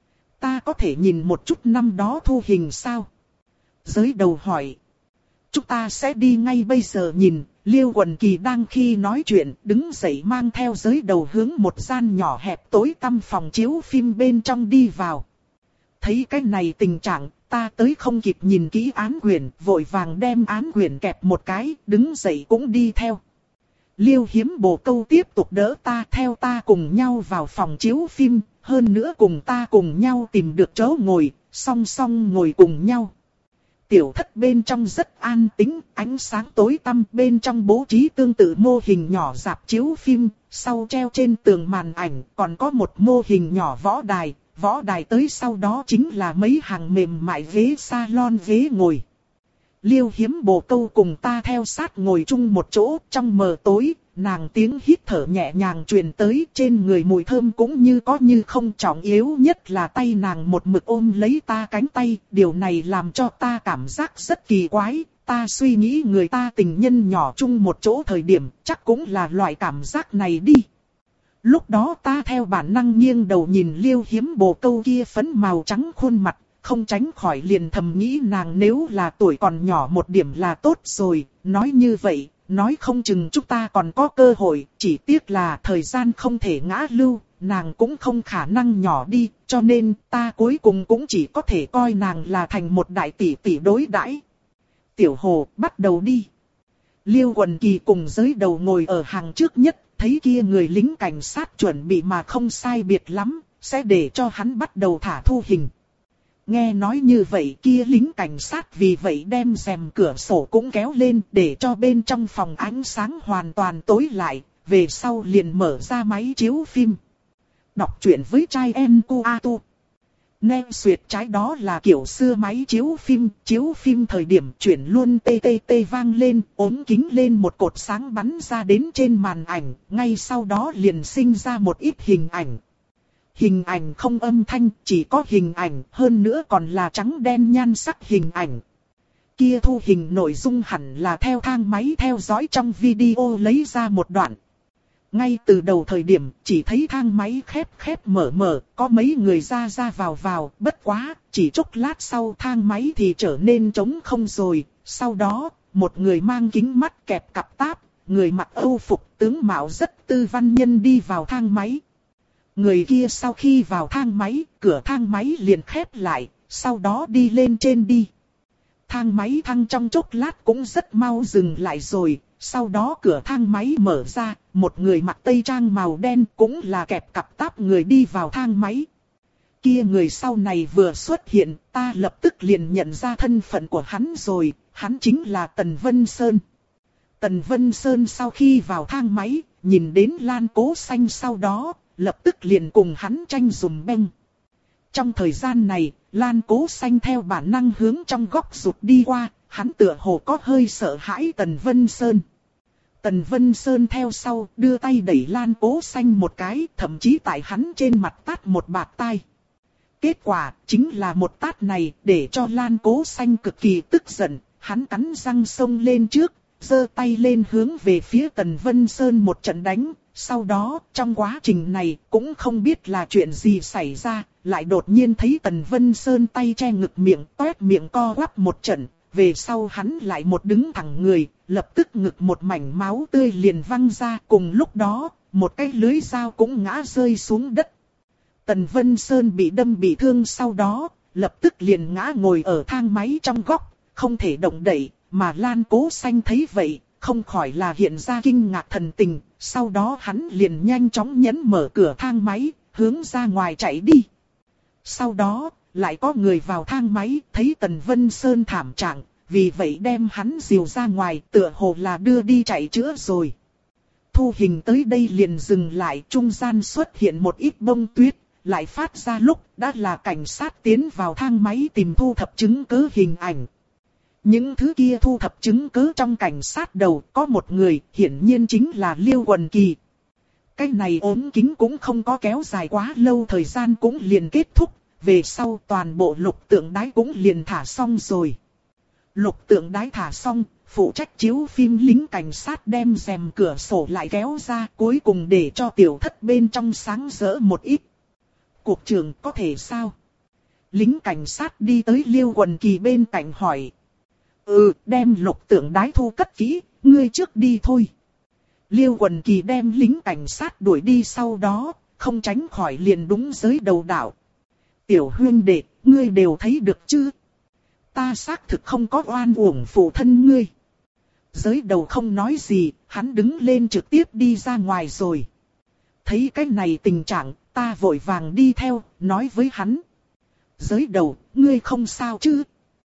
ta có thể nhìn một chút năm đó thu hình sao? Giới đầu hỏi, chúng ta sẽ đi ngay bây giờ nhìn. Liêu Quần Kỳ đang khi nói chuyện, đứng dậy mang theo giới đầu hướng một gian nhỏ hẹp tối tăm phòng chiếu phim bên trong đi vào. Thấy cái này tình trạng, ta tới không kịp nhìn kỹ án quyển, vội vàng đem án quyển kẹp một cái, đứng dậy cũng đi theo. Liêu Hiếm Bồ Câu tiếp tục đỡ ta theo ta cùng nhau vào phòng chiếu phim, hơn nữa cùng ta cùng nhau tìm được chỗ ngồi, song song ngồi cùng nhau. Tiểu thất bên trong rất an tĩnh, ánh sáng tối tăm, bên trong bố trí tương tự mô hình nhỏ rạp chiếu phim, sau treo trên tường màn ảnh còn có một mô hình nhỏ võ đài, võ đài tới sau đó chính là mấy hàng mềm mại ghế salon ghế ngồi. Liêu Hiếm Bồ Câu cùng ta theo sát ngồi chung một chỗ, trong mờ tối, nàng tiếng hít thở nhẹ nhàng truyền tới, trên người mùi thơm cũng như có như không. Trọng yếu nhất là tay nàng một mực ôm lấy ta cánh tay, điều này làm cho ta cảm giác rất kỳ quái. Ta suy nghĩ người ta tình nhân nhỏ chung một chỗ thời điểm, chắc cũng là loại cảm giác này đi. Lúc đó ta theo bản năng nghiêng đầu nhìn Liêu Hiếm Bồ Câu kia phấn màu trắng khuôn mặt, không tránh khỏi liền thầm nghĩ nàng nếu là tuổi còn nhỏ một điểm là tốt rồi. Nói như vậy, nói không chừng chúng ta còn có cơ hội, chỉ tiếc là thời gian không thể ngã lưu, nàng cũng không khả năng nhỏ đi, cho nên ta cuối cùng cũng chỉ có thể coi nàng là thành một đại tỷ tỷ đối đãi. Tiểu Hồ, bắt đầu đi. Liêu Quần Kỳ cùng giới đầu ngồi ở hàng trước nhất, thấy kia người lính cảnh sát chuẩn bị mà không sai biệt lắm, sẽ để cho hắn bắt đầu thả thu hình. Nghe nói như vậy kia lính cảnh sát vì vậy đem rèm cửa sổ cũng kéo lên để cho bên trong phòng ánh sáng hoàn toàn tối lại, về sau liền mở ra máy chiếu phim. Đọc truyện với trai em cu a tu. Nghe xuyệt trái đó là kiểu xưa máy chiếu phim, chiếu phim thời điểm chuyển luôn tê tê tê vang lên, ốm kính lên một cột sáng bắn ra đến trên màn ảnh, ngay sau đó liền sinh ra một ít hình ảnh. Hình ảnh không âm thanh, chỉ có hình ảnh, hơn nữa còn là trắng đen nhan sắc hình ảnh. Kia thu hình nội dung hẳn là theo thang máy theo dõi trong video lấy ra một đoạn. Ngay từ đầu thời điểm, chỉ thấy thang máy khép khép mở mở, có mấy người ra ra vào vào, bất quá, chỉ chốc lát sau thang máy thì trở nên trống không rồi. Sau đó, một người mang kính mắt kẹp cặp táp, người mặc âu phục tướng mạo rất tư văn nhân đi vào thang máy. Người kia sau khi vào thang máy, cửa thang máy liền khép lại, sau đó đi lên trên đi. Thang máy thăng trong chốc lát cũng rất mau dừng lại rồi, sau đó cửa thang máy mở ra, một người mặc tây trang màu đen cũng là kẹp cặp táp người đi vào thang máy. Kia người sau này vừa xuất hiện, ta lập tức liền nhận ra thân phận của hắn rồi, hắn chính là Tần Vân Sơn. Tần Vân Sơn sau khi vào thang máy, nhìn đến Lan Cố Xanh sau đó, lập tức liền cùng hắn tranh dùm beng. Trong thời gian này, Lan Cố Xanh theo bản năng hướng trong góc rụt đi qua, hắn tựa hồ có hơi sợ hãi Tần Vân Sơn. Tần Vân Sơn theo sau, đưa tay đẩy Lan Cố Xanh một cái, thậm chí tại hắn trên mặt tát một bạt tai. Kết quả, chính là một tát này, để cho Lan Cố Xanh cực kỳ tức giận, hắn cắn răng xông lên trước, giơ tay lên hướng về phía Tần Vân Sơn một trận đánh. Sau đó, trong quá trình này, cũng không biết là chuyện gì xảy ra, lại đột nhiên thấy Tần Vân Sơn tay che ngực miệng, toét miệng co quắp một trận, về sau hắn lại một đứng thẳng người, lập tức ngực một mảnh máu tươi liền văng ra, cùng lúc đó, một cái lưới dao cũng ngã rơi xuống đất. Tần Vân Sơn bị đâm bị thương sau đó, lập tức liền ngã ngồi ở thang máy trong góc, không thể động đậy, mà Lan Cố Xanh thấy vậy, không khỏi là hiện ra kinh ngạc thần tình, sau đó hắn liền nhanh chóng nhấn mở cửa thang máy, hướng ra ngoài chạy đi. Sau đó, lại có người vào thang máy, thấy Tần Vân Sơn thảm trạng, vì vậy đem hắn dìu ra ngoài, tựa hồ là đưa đi chạy chữa rồi. Thu hình tới đây liền dừng lại, trung gian xuất hiện một ít bông tuyết, lại phát ra lúc đã là cảnh sát tiến vào thang máy tìm thu thập chứng cứ hình ảnh. Những thứ kia thu thập chứng cứ trong cảnh sát đầu có một người, hiển nhiên chính là Liêu Quần Kỳ. Cái này ốm kính cũng không có kéo dài quá lâu, thời gian cũng liền kết thúc, về sau toàn bộ lục tượng đái cũng liền thả xong rồi. Lục tượng đái thả xong, phụ trách chiếu phim lính cảnh sát đem rèm cửa sổ lại kéo ra, cuối cùng để cho tiểu thất bên trong sáng rỡ một ít. Cục trưởng có thể sao? Lính cảnh sát đi tới Liêu Quần Kỳ bên cạnh hỏi. Ừ, đem lục tượng đái thu cất kỹ, ngươi trước đi thôi. Liêu Quần Kỳ đem lính cảnh sát đuổi đi, sau đó, không tránh khỏi liền đúng giới đầu đạo. Tiểu huynh đệ, ngươi đều thấy được chứ? Ta xác thực không có oan uổng phụ thân ngươi. Giới đầu không nói gì, hắn đứng lên trực tiếp đi ra ngoài rồi. Thấy cái này tình trạng, ta vội vàng đi theo, nói với hắn. Giới đầu, ngươi không sao chứ?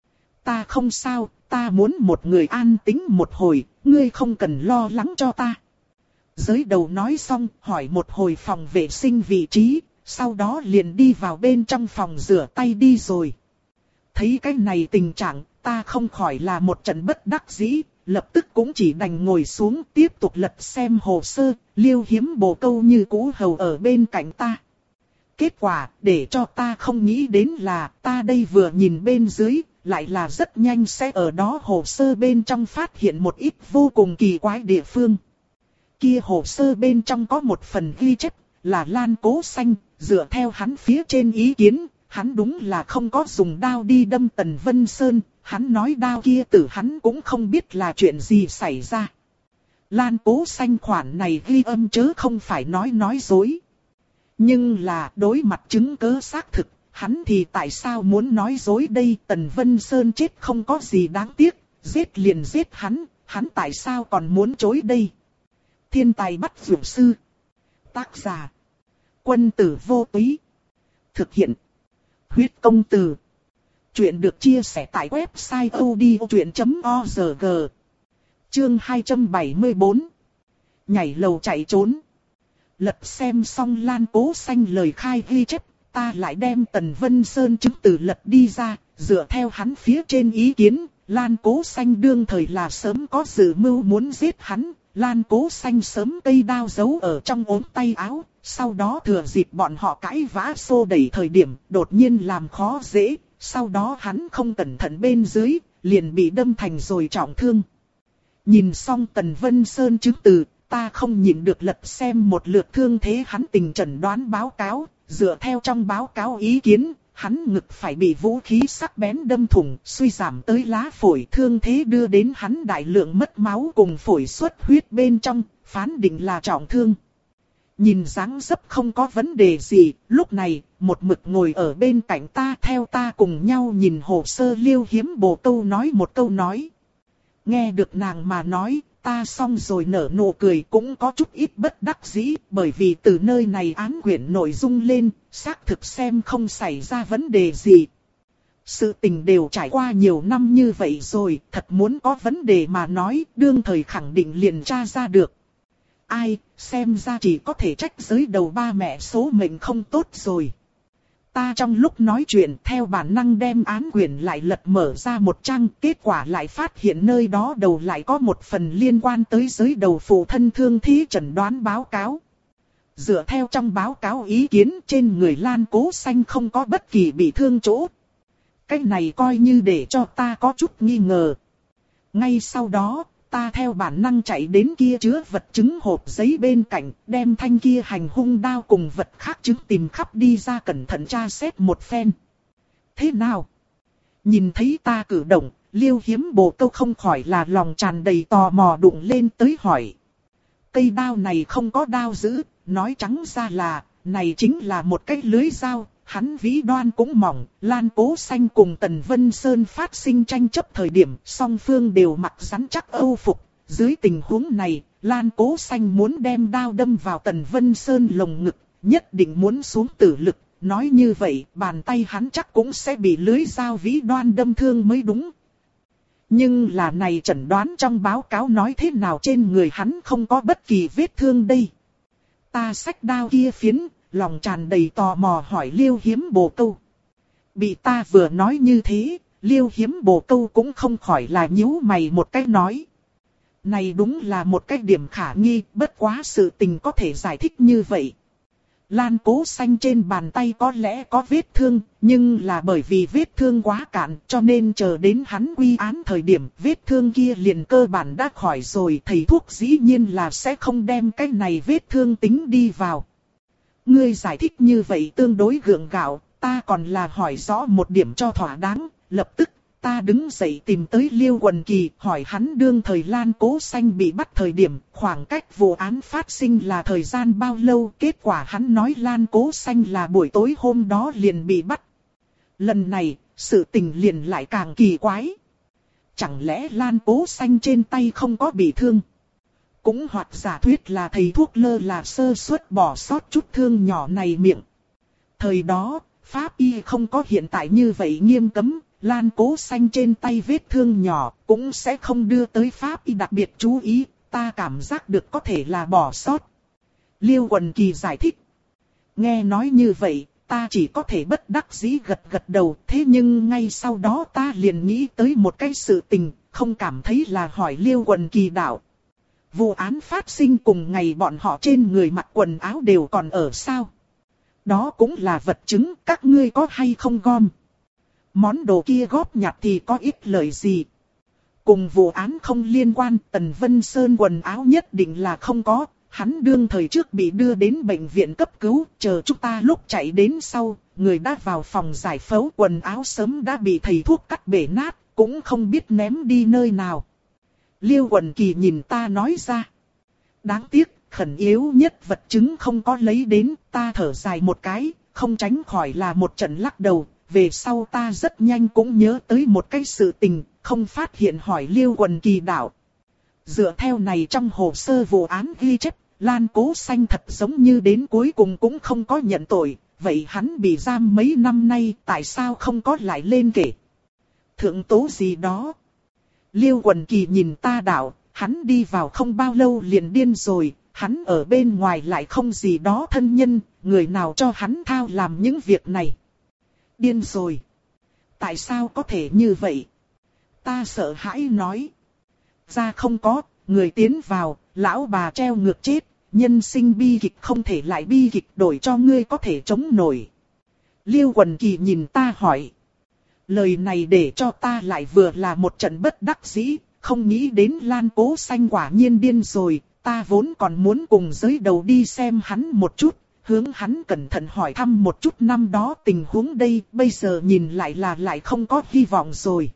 Ta không sao, ta muốn một người an tĩnh một hồi, ngươi không cần lo lắng cho ta. Giới đầu nói xong, hỏi một hồi phòng vệ sinh vị trí, sau đó liền đi vào bên trong phòng rửa tay đi rồi. Thấy cái này tình trạng, ta không khỏi là một trận bất đắc dĩ, lập tức cũng chỉ đành ngồi xuống tiếp tục lật xem hồ sơ, Liêu Hiếm Bồ Câu như cũ hầu ở bên cạnh ta. Kết quả, để cho ta không nghĩ đến là ta đây vừa nhìn bên dưới, lại là rất nhanh sẽ ở đó hồ sơ bên trong phát hiện một ít vô cùng kỳ quái địa phương. Kia hồ sơ bên trong có một phần ghi chép, là Lan Cố Xanh, dựa theo hắn phía trên ý kiến, hắn đúng là không có dùng đao đi đâm Tần Vân Sơn, hắn nói đao kia tử hắn cũng không biết là chuyện gì xảy ra. Lan Cố Xanh khoản này ghi âm chớ không phải nói nói dối. Nhưng là đối mặt chứng cứ xác thực, hắn thì tại sao muốn nói dối đây? Tần Vân Sơn chết không có gì đáng tiếc, giết liền giết hắn, hắn tại sao còn muốn chối đây? Thiên tài bắt dược sư. Tác giả. Quân tử vô túy. Thực hiện. Huyết công từ. Chuyện được chia sẻ tại website odchuyện chấm org. Chương hai trăm bảy mươi tư. Nhảy lầu chạy trốn. Lật xem xong Lan Cố Xanh lời khai ghi chép, ta lại đem Tần Vân Sơn chứng từ lật đi ra, dựa theo hắn phía trên ý kiến, Lan Cố Xanh đương thời là sớm có dự mưu muốn giết hắn, Lan Cố Xanh sớm cây đao giấu ở trong ốm tay áo, sau đó thừa dịp bọn họ cãi vã xô đẩy thời điểm, đột nhiên làm khó dễ, sau đó hắn không cẩn thận bên dưới, liền bị đâm thành rồi trọng thương. Nhìn xong Tần Vân Sơn chứng từ, ta không nhịn được lật xem một lượt thương thế hắn tình chẩn đoán báo cáo, dựa theo trong báo cáo ý kiến, hắn ngực phải bị vũ khí sắc bén đâm thủng, suy giảm tới lá phổi, thương thế đưa đến hắn đại lượng mất máu cùng phổi xuất huyết bên trong, phán định là trọng thương. Nhìn dáng dấp không có vấn đề gì, lúc này, một mực ngồi ở bên cạnh ta theo ta cùng nhau nhìn hồ sơ Liêu Hiếm Bồ Câu nói một câu nói. Nghe được nàng mà nói, ta xong rồi nở nụ cười, cũng có chút ít bất đắc dĩ, bởi vì từ nơi này án quyển nội dung lên, xác thực xem không xảy ra vấn đề gì. Sự tình đều trải qua nhiều năm như vậy rồi, thật muốn có vấn đề mà nói, đương thời khẳng định liền tra ra được. Ai, xem ra chỉ có thể trách giới đầu ba mẹ số mệnh không tốt rồi. Ta trong lúc nói chuyện theo bản năng đem án quyển lại lật mở ra một trang, kết quả lại phát hiện nơi đó đầu lại có một phần liên quan tới giới đầu phụ thân thương thế chẩn đoán báo cáo. Dựa theo trong báo cáo ý kiến, trên người Lan Cố Xanh không có bất kỳ bị thương chỗ. Cái này coi như để cho ta có chút nghi ngờ. Ngay sau đó, ta theo bản năng chạy đến kia chứa vật chứng hộp giấy bên cạnh, đem thanh kia hành hung đao cùng vật khác chứng tìm khắp đi ra cẩn thận tra xét một phen. Thế nào? Nhìn thấy ta cử động, Liêu Hiếm Bồ Câu không khỏi là lòng tràn đầy tò mò đụng lên tới hỏi. Cây đao này không có đao giữ, nói trắng ra là, này chính là một cái lưới dao. Hắn vĩ đoan cũng mỏng, Lan Cố Xanh cùng Tần Vân Sơn phát sinh tranh chấp thời điểm, song phương đều mặc rắn chắc âu phục, dưới tình huống này, Lan Cố Xanh muốn đem đao đâm vào Tần Vân Sơn lồng ngực, nhất định muốn xuống tử lực. Nói như vậy, bàn tay hắn chắc cũng sẽ bị lưới dao vĩ đoan đâm thương mới đúng. Nhưng là này chẩn đoán trong báo cáo nói thế nào trên người hắn không có bất kỳ vết thương đây. Ta xách đao kia phiến, lòng tràn đầy tò mò hỏi Liêu Hiếm Bồ Câu. Bị ta vừa nói như thế, Liêu Hiếm Bồ Câu cũng không khỏi là nhíu mày một cái nói. Này đúng là một cái điểm khả nghi, bất quá sự tình có thể giải thích như vậy. Lan Cố Xanh trên bàn tay có lẽ có vết thương, nhưng là bởi vì vết thương quá cạn cho nên chờ đến hắn quy án thời điểm vết thương kia liền cơ bản đã khỏi rồi. Thầy thuốc dĩ nhiên là sẽ không đem cái này vết thương tính đi vào. Ngươi giải thích như vậy tương đối gượng gạo, ta còn là hỏi rõ một điểm cho thỏa đáng. Lập tức ta đứng dậy tìm tới Liêu Quần Kỳ hỏi hắn đương thời Lan Cố Xanh bị bắt thời điểm khoảng cách vụ án phát sinh là thời gian bao lâu. Kết quả hắn nói Lan Cố Xanh là buổi tối hôm đó liền bị bắt. Lần này sự tình liền lại càng kỳ quái. Chẳng lẽ Lan Cố Xanh trên tay không có bị thương? Cũng hoặc giả thuyết là thầy thuốc lơ là sơ suất bỏ sót chút thương nhỏ này miệng. Thời đó pháp y không có hiện tại như vậy nghiêm cấm. Lan Cố Xanh trên tay vết thương nhỏ cũng sẽ không đưa tới pháp y đặc biệt chú ý, ta cảm giác được có thể là bỏ sót. Liêu Quần Kỳ giải thích. Nghe nói như vậy, ta chỉ có thể bất đắc dĩ gật gật đầu, thế nhưng ngay sau đó ta liền nghĩ tới một cái sự tình, không cảm thấy là hỏi Liêu Quần Kỳ đạo. Vụ án phát sinh cùng ngày bọn họ trên người mặc quần áo đều còn ở sao? Đó cũng là vật chứng, các ngươi có hay không gom? Món đồ kia góp nhặt thì có ích lợi gì? Cùng vụ án không liên quan, Tần Vân Sơn quần áo nhất định là không có. Hắn đương thời trước bị đưa đến bệnh viện cấp cứu, chờ chúng ta lúc chạy đến sau, người đã vào phòng giải phẫu, quần áo sớm đã bị thầy thuốc cắt bể nát, cũng không biết ném đi nơi nào. Liêu Quần Kỳ nhìn ta nói ra. Đáng tiếc, khẩn yếu nhất vật chứng không có lấy đến, ta thở dài một cái, không tránh khỏi là một trận lắc đầu. Về sau ta rất nhanh cũng nhớ tới một cái sự tình, không phát hiện hỏi Liêu Quần Kỳ đạo. Dựa theo này trong hồ sơ vụ án ghi chép, Lan Cố Xanh thật giống như đến cuối cùng cũng không có nhận tội, vậy hắn bị giam mấy năm nay tại sao không có lại lên kể? Thượng tố gì đó? Liêu Quần Kỳ nhìn ta đạo, hắn đi vào không bao lâu liền điên rồi, hắn ở bên ngoài lại không gì đó thân nhân, người nào cho hắn thao làm những việc này? Điên rồi. Tại sao có thể như vậy? Ta sợ hãi nói. Ra không có, người tiến vào, lão bà treo ngược chết, nhân sinh bi kịch không thể lại bi kịch đổi cho ngươi có thể chống nổi. Liêu Quần Kỳ nhìn ta hỏi. Lời này để cho ta lại vừa là một trận bất đắc dĩ, không nghĩ đến Lan Cố Xanh quả nhiên điên rồi, ta vốn còn muốn cùng giới đầu đi xem hắn một chút. Hướng hắn cẩn thận hỏi thăm một chút năm đó tình huống đây, bây giờ nhìn lại là lại không có hy vọng rồi.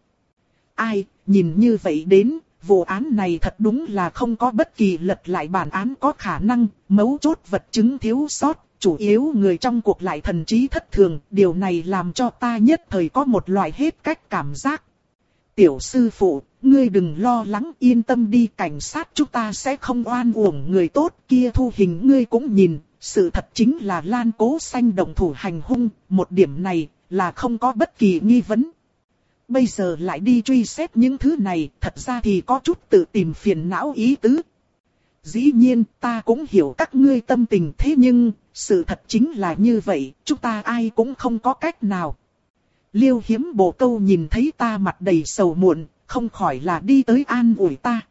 Ai, nhìn như vậy đến, vụ án này thật đúng là không có bất kỳ lật lại bản án có khả năng, mấu chốt vật chứng thiếu sót, chủ yếu người trong cuộc lại thần trí thất thường, điều này làm cho ta nhất thời có một loại hết cách cảm giác. Tiểu sư phụ, ngươi đừng lo lắng, yên tâm đi, cảnh sát chúng ta sẽ không oan uổng người tốt, kia thu hình ngươi cũng nhìn. Sự thật chính là Lan Cố Xanh động thủ hành hung, một điểm này là không có bất kỳ nghi vấn. Bây giờ lại đi truy xét những thứ này, thật ra thì có chút tự tìm phiền não ý tứ. Dĩ nhiên ta cũng hiểu các ngươi tâm tình, thế nhưng sự thật chính là như vậy, chúng ta ai cũng không có cách nào. Liêu Hiếm Bồ Câu nhìn thấy ta mặt đầy sầu muộn, không khỏi là đi tới an ủi ta.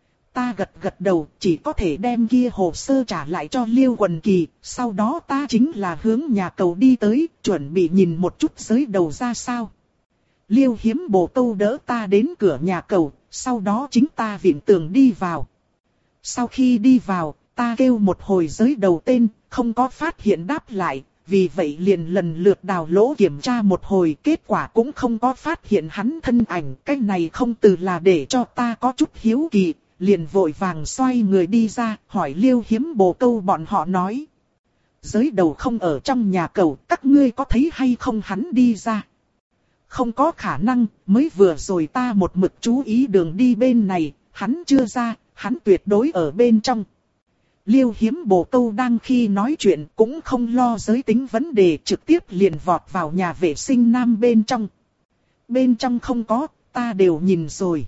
Ta gật gật đầu, chỉ có thể đem kia hồ sơ trả lại cho Liêu Quần Kỳ, sau đó ta chính là hướng nhà cầu đi tới, chuẩn bị nhìn một chút giới đầu ra sao. Liêu Hiếm Bồ Câu đỡ ta đến cửa nhà cầu, sau đó chính ta vịn tường đi vào. Sau khi đi vào, ta kêu một hồi giới đầu tên, không có phát hiện đáp lại, vì vậy liền lần lượt đào lỗ kiểm tra một hồi, kết quả cũng không có phát hiện hắn thân ảnh, cái này không từ là để cho ta có chút hiếu kỳ. Liền vội vàng xoay người đi ra, hỏi Liêu Hiếm Bồ Câu bọn họ nói. Giới đầu không ở trong nhà cầu, các ngươi có thấy hay không hắn đi ra? Không có khả năng, mới vừa rồi ta một mực chú ý đường đi bên này, hắn chưa ra, hắn tuyệt đối ở bên trong. Liêu Hiếm Bồ Câu đang khi nói chuyện cũng không lo giới tính vấn đề, trực tiếp liền vọt vào nhà vệ sinh nam bên trong. Bên trong không có, ta đều nhìn rồi.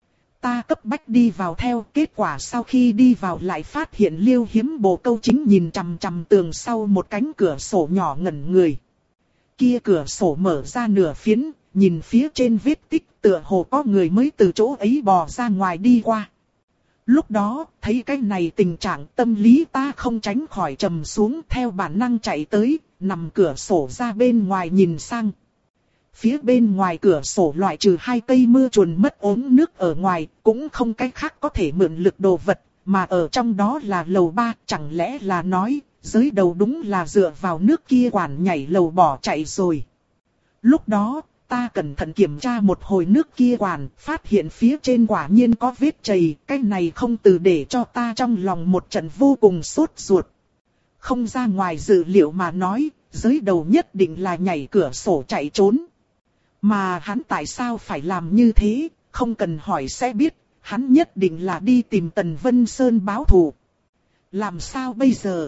Ta cấp bách đi vào theo, kết quả sau khi đi vào lại phát hiện Liêu Hiếm Bồ Câu chính nhìn chằm chằm tường sau một cánh cửa sổ nhỏ ngẩn người. Kia cửa sổ mở ra nửa phiến, nhìn phía trên vết tích tựa hồ có người mới từ chỗ ấy bò ra ngoài đi qua. Lúc đó, thấy cái này tình trạng tâm lý ta không tránh khỏi trầm xuống, theo bản năng chạy tới, nằm cửa sổ ra bên ngoài nhìn sang. Phía bên ngoài cửa sổ loại trừ hai cây mưa chuồn mất ốm nước ở ngoài, cũng không cái khác có thể mượn lực đồ vật, mà ở trong đó là lầu ba, chẳng lẽ là nói, giới đầu đúng là dựa vào nước kia quản nhảy lầu bỏ chạy rồi. Lúc đó, ta cẩn thận kiểm tra một hồi nước kia quản, phát hiện phía trên quả nhiên có vết chày, cái này không từ để cho ta trong lòng một trận vô cùng sốt ruột. Không ra ngoài dự liệu mà nói, giới đầu nhất định là nhảy cửa sổ chạy trốn. Mà hắn tại sao phải làm như thế, không cần hỏi sẽ biết, hắn nhất định là đi tìm Tần Vân Sơn báo thù. Làm sao bây giờ?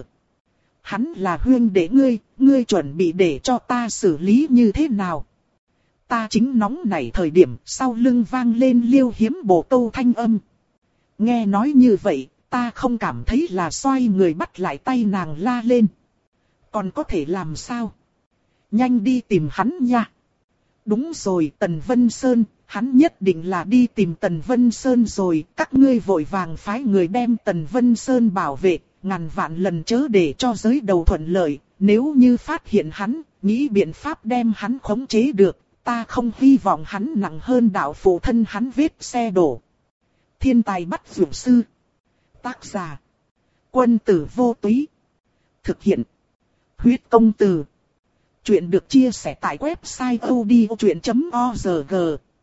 Hắn là huynh đệ ngươi, ngươi chuẩn bị để cho ta xử lý như thế nào? Ta chính nóng nảy thời điểm, sau lưng vang lên Liêu Hiếm Bồ Câu thanh âm. Nghe nói như vậy, ta không cảm thấy là xoay người bắt lại tay nàng la lên. Còn có thể làm sao? Nhanh đi tìm hắn nha. Đúng rồi, Tần Vân Sơn, hắn nhất định là đi tìm Tần Vân Sơn rồi. Các ngươi vội vàng phái người đem Tần Vân Sơn bảo vệ, ngàn vạn lần chớ để cho giới đầu thuận lợi. Nếu như phát hiện hắn, nghĩ biện pháp đem hắn khống chế được, ta không hy vọng hắn nặng hơn đạo phụ thân hắn vết xe đổ. Thiên tài bắt dược sư. Tác giả. Quân tử vô túy. Thực hiện. Huyết công từ. Chuyện được chia sẻ tại website odchuyện chấm org.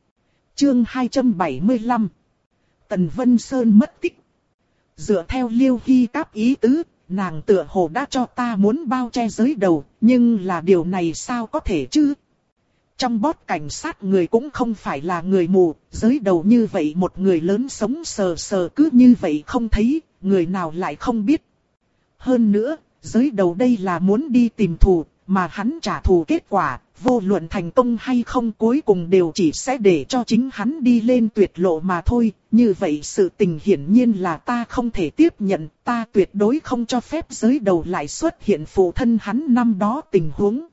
Chương hai trăm bảy mươi lăm. Tần Vân Sơn mất tích. Dựa theo Liêu Hy Cáp ý tứ, nàng tựa hồ đã cho ta muốn bao che giới đầu, nhưng là điều này sao có thể chứ? Trong bót cảnh sát người cũng không phải là người mù, giới đầu như vậy một người lớn sống sờ sờ cứ như vậy không thấy, người nào lại không biết. Hơn nữa, giới đầu đây là muốn đi tìm thù, mà hắn trả thù kết quả, vô luận thành công hay không cuối cùng đều chỉ sẽ để cho chính hắn đi lên tuyệt lộ mà thôi. Như vậy sự tình hiển nhiên là ta không thể tiếp nhận, ta tuyệt đối không cho phép giới đầu lại xuất hiện phụ thân hắn năm đó tình huống.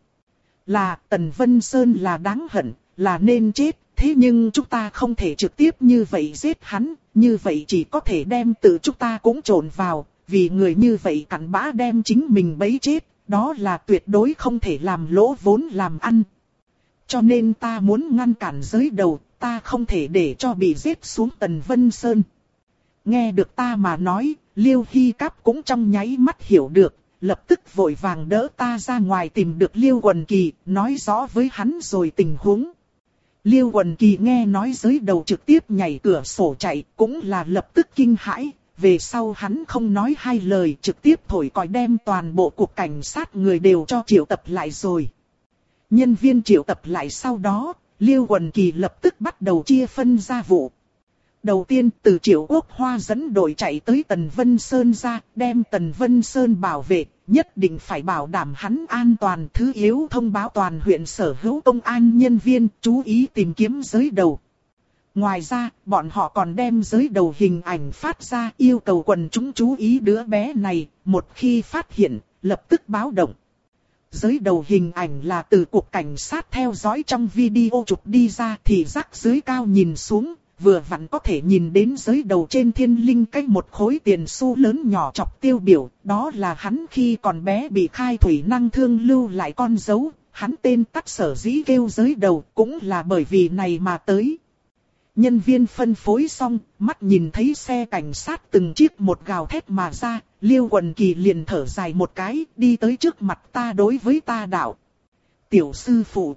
Là Tần Vân Sơn là đáng hận, là nên chết, thế nhưng chúng ta không thể trực tiếp như vậy giết hắn, như vậy chỉ có thể đem tự chúng ta cũng trộn vào, vì người như vậy cặn bã đem chính mình bấy chết, đó là tuyệt đối không thể làm lỗ vốn làm ăn. Cho nên ta muốn ngăn cản giới đầu, ta không thể để cho bị giết xuống Tần Vân Sơn. Nghe được ta mà nói, Liêu Hy Cáp cũng trong nháy mắt hiểu được. Lập tức vội vàng đỡ ta ra ngoài tìm được Liêu Quần Kỳ, nói rõ với hắn rồi tình huống. Liêu Quần Kỳ nghe nói giới đầu trực tiếp nhảy cửa sổ chạy, cũng là lập tức kinh hãi. Về sau hắn không nói hai lời, trực tiếp thổi còi đem toàn bộ cục cảnh sát người đều cho triệu tập lại rồi. Nhân viên triệu tập lại sau đó, Liêu Quần Kỳ lập tức bắt đầu chia phân ra vụ. Đầu tiên từ Triệu Quốc Hoa dẫn đội chạy tới Tần Vân Sơn ra, đem Tần Vân Sơn bảo vệ, nhất định phải bảo đảm hắn an toàn. Thứ yếu thông báo toàn huyện sở hữu công an nhân viên, chú ý tìm kiếm giới đầu. Ngoài ra, bọn họ còn đem giới đầu hình ảnh phát ra, yêu cầu quần chúng chú ý đứa bé này, một khi phát hiện, lập tức báo động. Giới đầu hình ảnh là từ cục cảnh sát theo dõi trong video chụp đi ra, thì rắc dưới cao nhìn xuống. Vừa vặn có thể nhìn đến giới đầu trên thiên linh cái một khối tiền xu lớn nhỏ chọc tiêu biểu, đó là hắn khi còn bé bị khai thủy năng thương lưu lại con dấu, hắn tên tắt sở dĩ kêu giới đầu cũng là bởi vì này mà tới. Nhân viên phân phối xong, mắt nhìn thấy xe cảnh sát từng chiếc một gào thét mà ra, Liêu Quần Kỳ liền thở dài một cái, đi tới trước mặt ta đối với ta đạo. Tiểu sư phụ,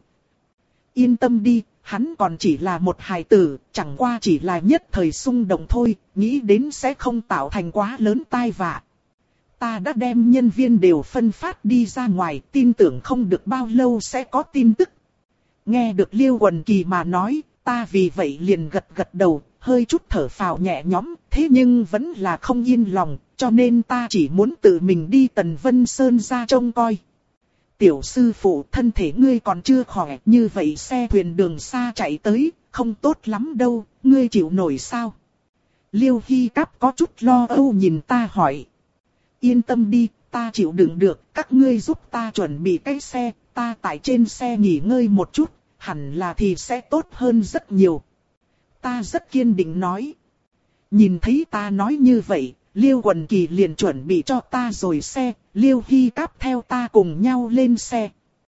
yên tâm đi. Hắn còn chỉ là một hài tử, chẳng qua chỉ là nhất thời xung động thôi, nghĩ đến sẽ không tạo thành quá lớn tai vạ. Ta đã đem nhân viên đều phân phát đi ra ngoài, tin tưởng không được bao lâu sẽ có tin tức. Nghe được Liêu Quần Kỳ mà nói, ta vì vậy liền gật gật đầu, hơi chút thở phào nhẹ nhõm, thế nhưng vẫn là không yên lòng, cho nên ta chỉ muốn tự mình đi Tần Vân Sơn ra trông coi. Tiểu sư phụ, thân thể ngươi còn chưa khỏe, như vậy xe thuyền đường xa chạy tới, không tốt lắm đâu, ngươi chịu nổi sao? Liêu Hy Cáp có chút lo âu nhìn ta hỏi. Yên tâm đi, ta chịu đựng được, các ngươi giúp ta chuẩn bị cái xe, ta tại trên xe nghỉ ngơi một chút, hẳn là thì sẽ tốt hơn rất nhiều. Ta rất kiên định nói. Nhìn thấy ta nói như vậy, Liêu Quần Kỳ liền chuẩn bị cho ta rồi xe, Liêu Hy Cáp theo ta cùng nhau lên xe.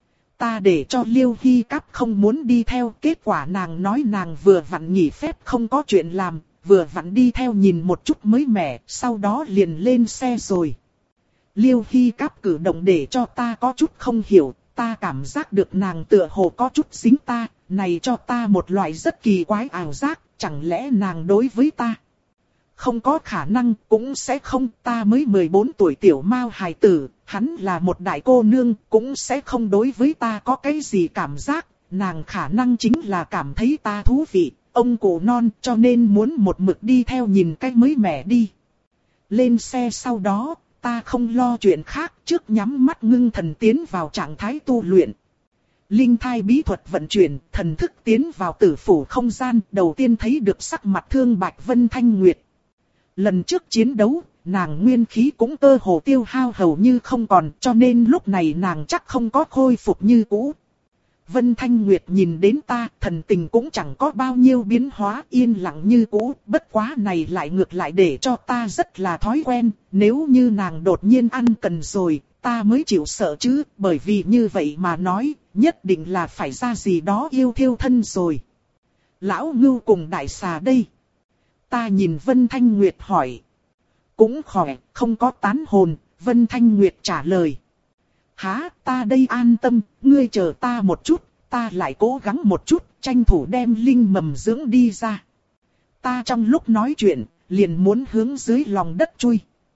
Ta để cho Liêu Hy Cáp không muốn đi theo, kết quả nàng nói nàng vừa vặn nghỉ phép không có chuyện làm, vừa vặn đi theo nhìn một chút mới mẻ, sau đó liền lên xe rồi. Liêu Hy Cáp cử động để cho ta có chút không hiểu, ta cảm giác được nàng tựa hồ có chút dính ta, này cho ta một loại rất kỳ quái ảo giác, chẳng lẽ nàng đối với ta? Không có khả năng, cũng sẽ không, ta mới mười bốn tuổi tiểu mao hài tử, hắn là một đại cô nương, cũng sẽ không đối với ta có cái gì cảm giác, nàng khả năng chính là cảm thấy ta thú vị, ông cụ non cho nên muốn một mực đi theo nhìn cái mới mẻ đi. Lên xe sau đó, ta không lo chuyện khác, trước nhắm mắt ngưng thần tiến vào trạng thái tu luyện. Linh thai bí thuật vận chuyển, thần thức tiến vào tử phủ không gian, đầu tiên thấy được sắc mặt thương bạch Vân Thanh Nguyệt. Lần trước chiến đấu, nàng nguyên khí cũng cơ hồ tiêu hao hầu như không còn, cho nên lúc này nàng chắc không có khôi phục như cũ. Vân Thanh Nguyệt nhìn đến ta, thần tình cũng chẳng có bao nhiêu biến hóa, yên lặng như cũ, bất quá này lại ngược lại để cho ta rất là thói quen, nếu như nàng đột nhiên ăn cần rồi, ta mới chịu sợ chứ, bởi vì như vậy mà nói, nhất định là phải ra gì đó yêu thiêu thân rồi. Lão Ngưu cùng đại xà đây. Ta nhìn Vân Thanh Nguyệt hỏi. Cũng khỏe, không có tán hồn, Vân Thanh Nguyệt trả lời. Hả, ta đây an tâm, ngươi chờ ta một chút, ta lại cố gắng một chút, tranh thủ đem linh mầm dưỡng đi ra. Ta trong lúc nói chuyện, liền muốn hướng dưới lòng đất chui.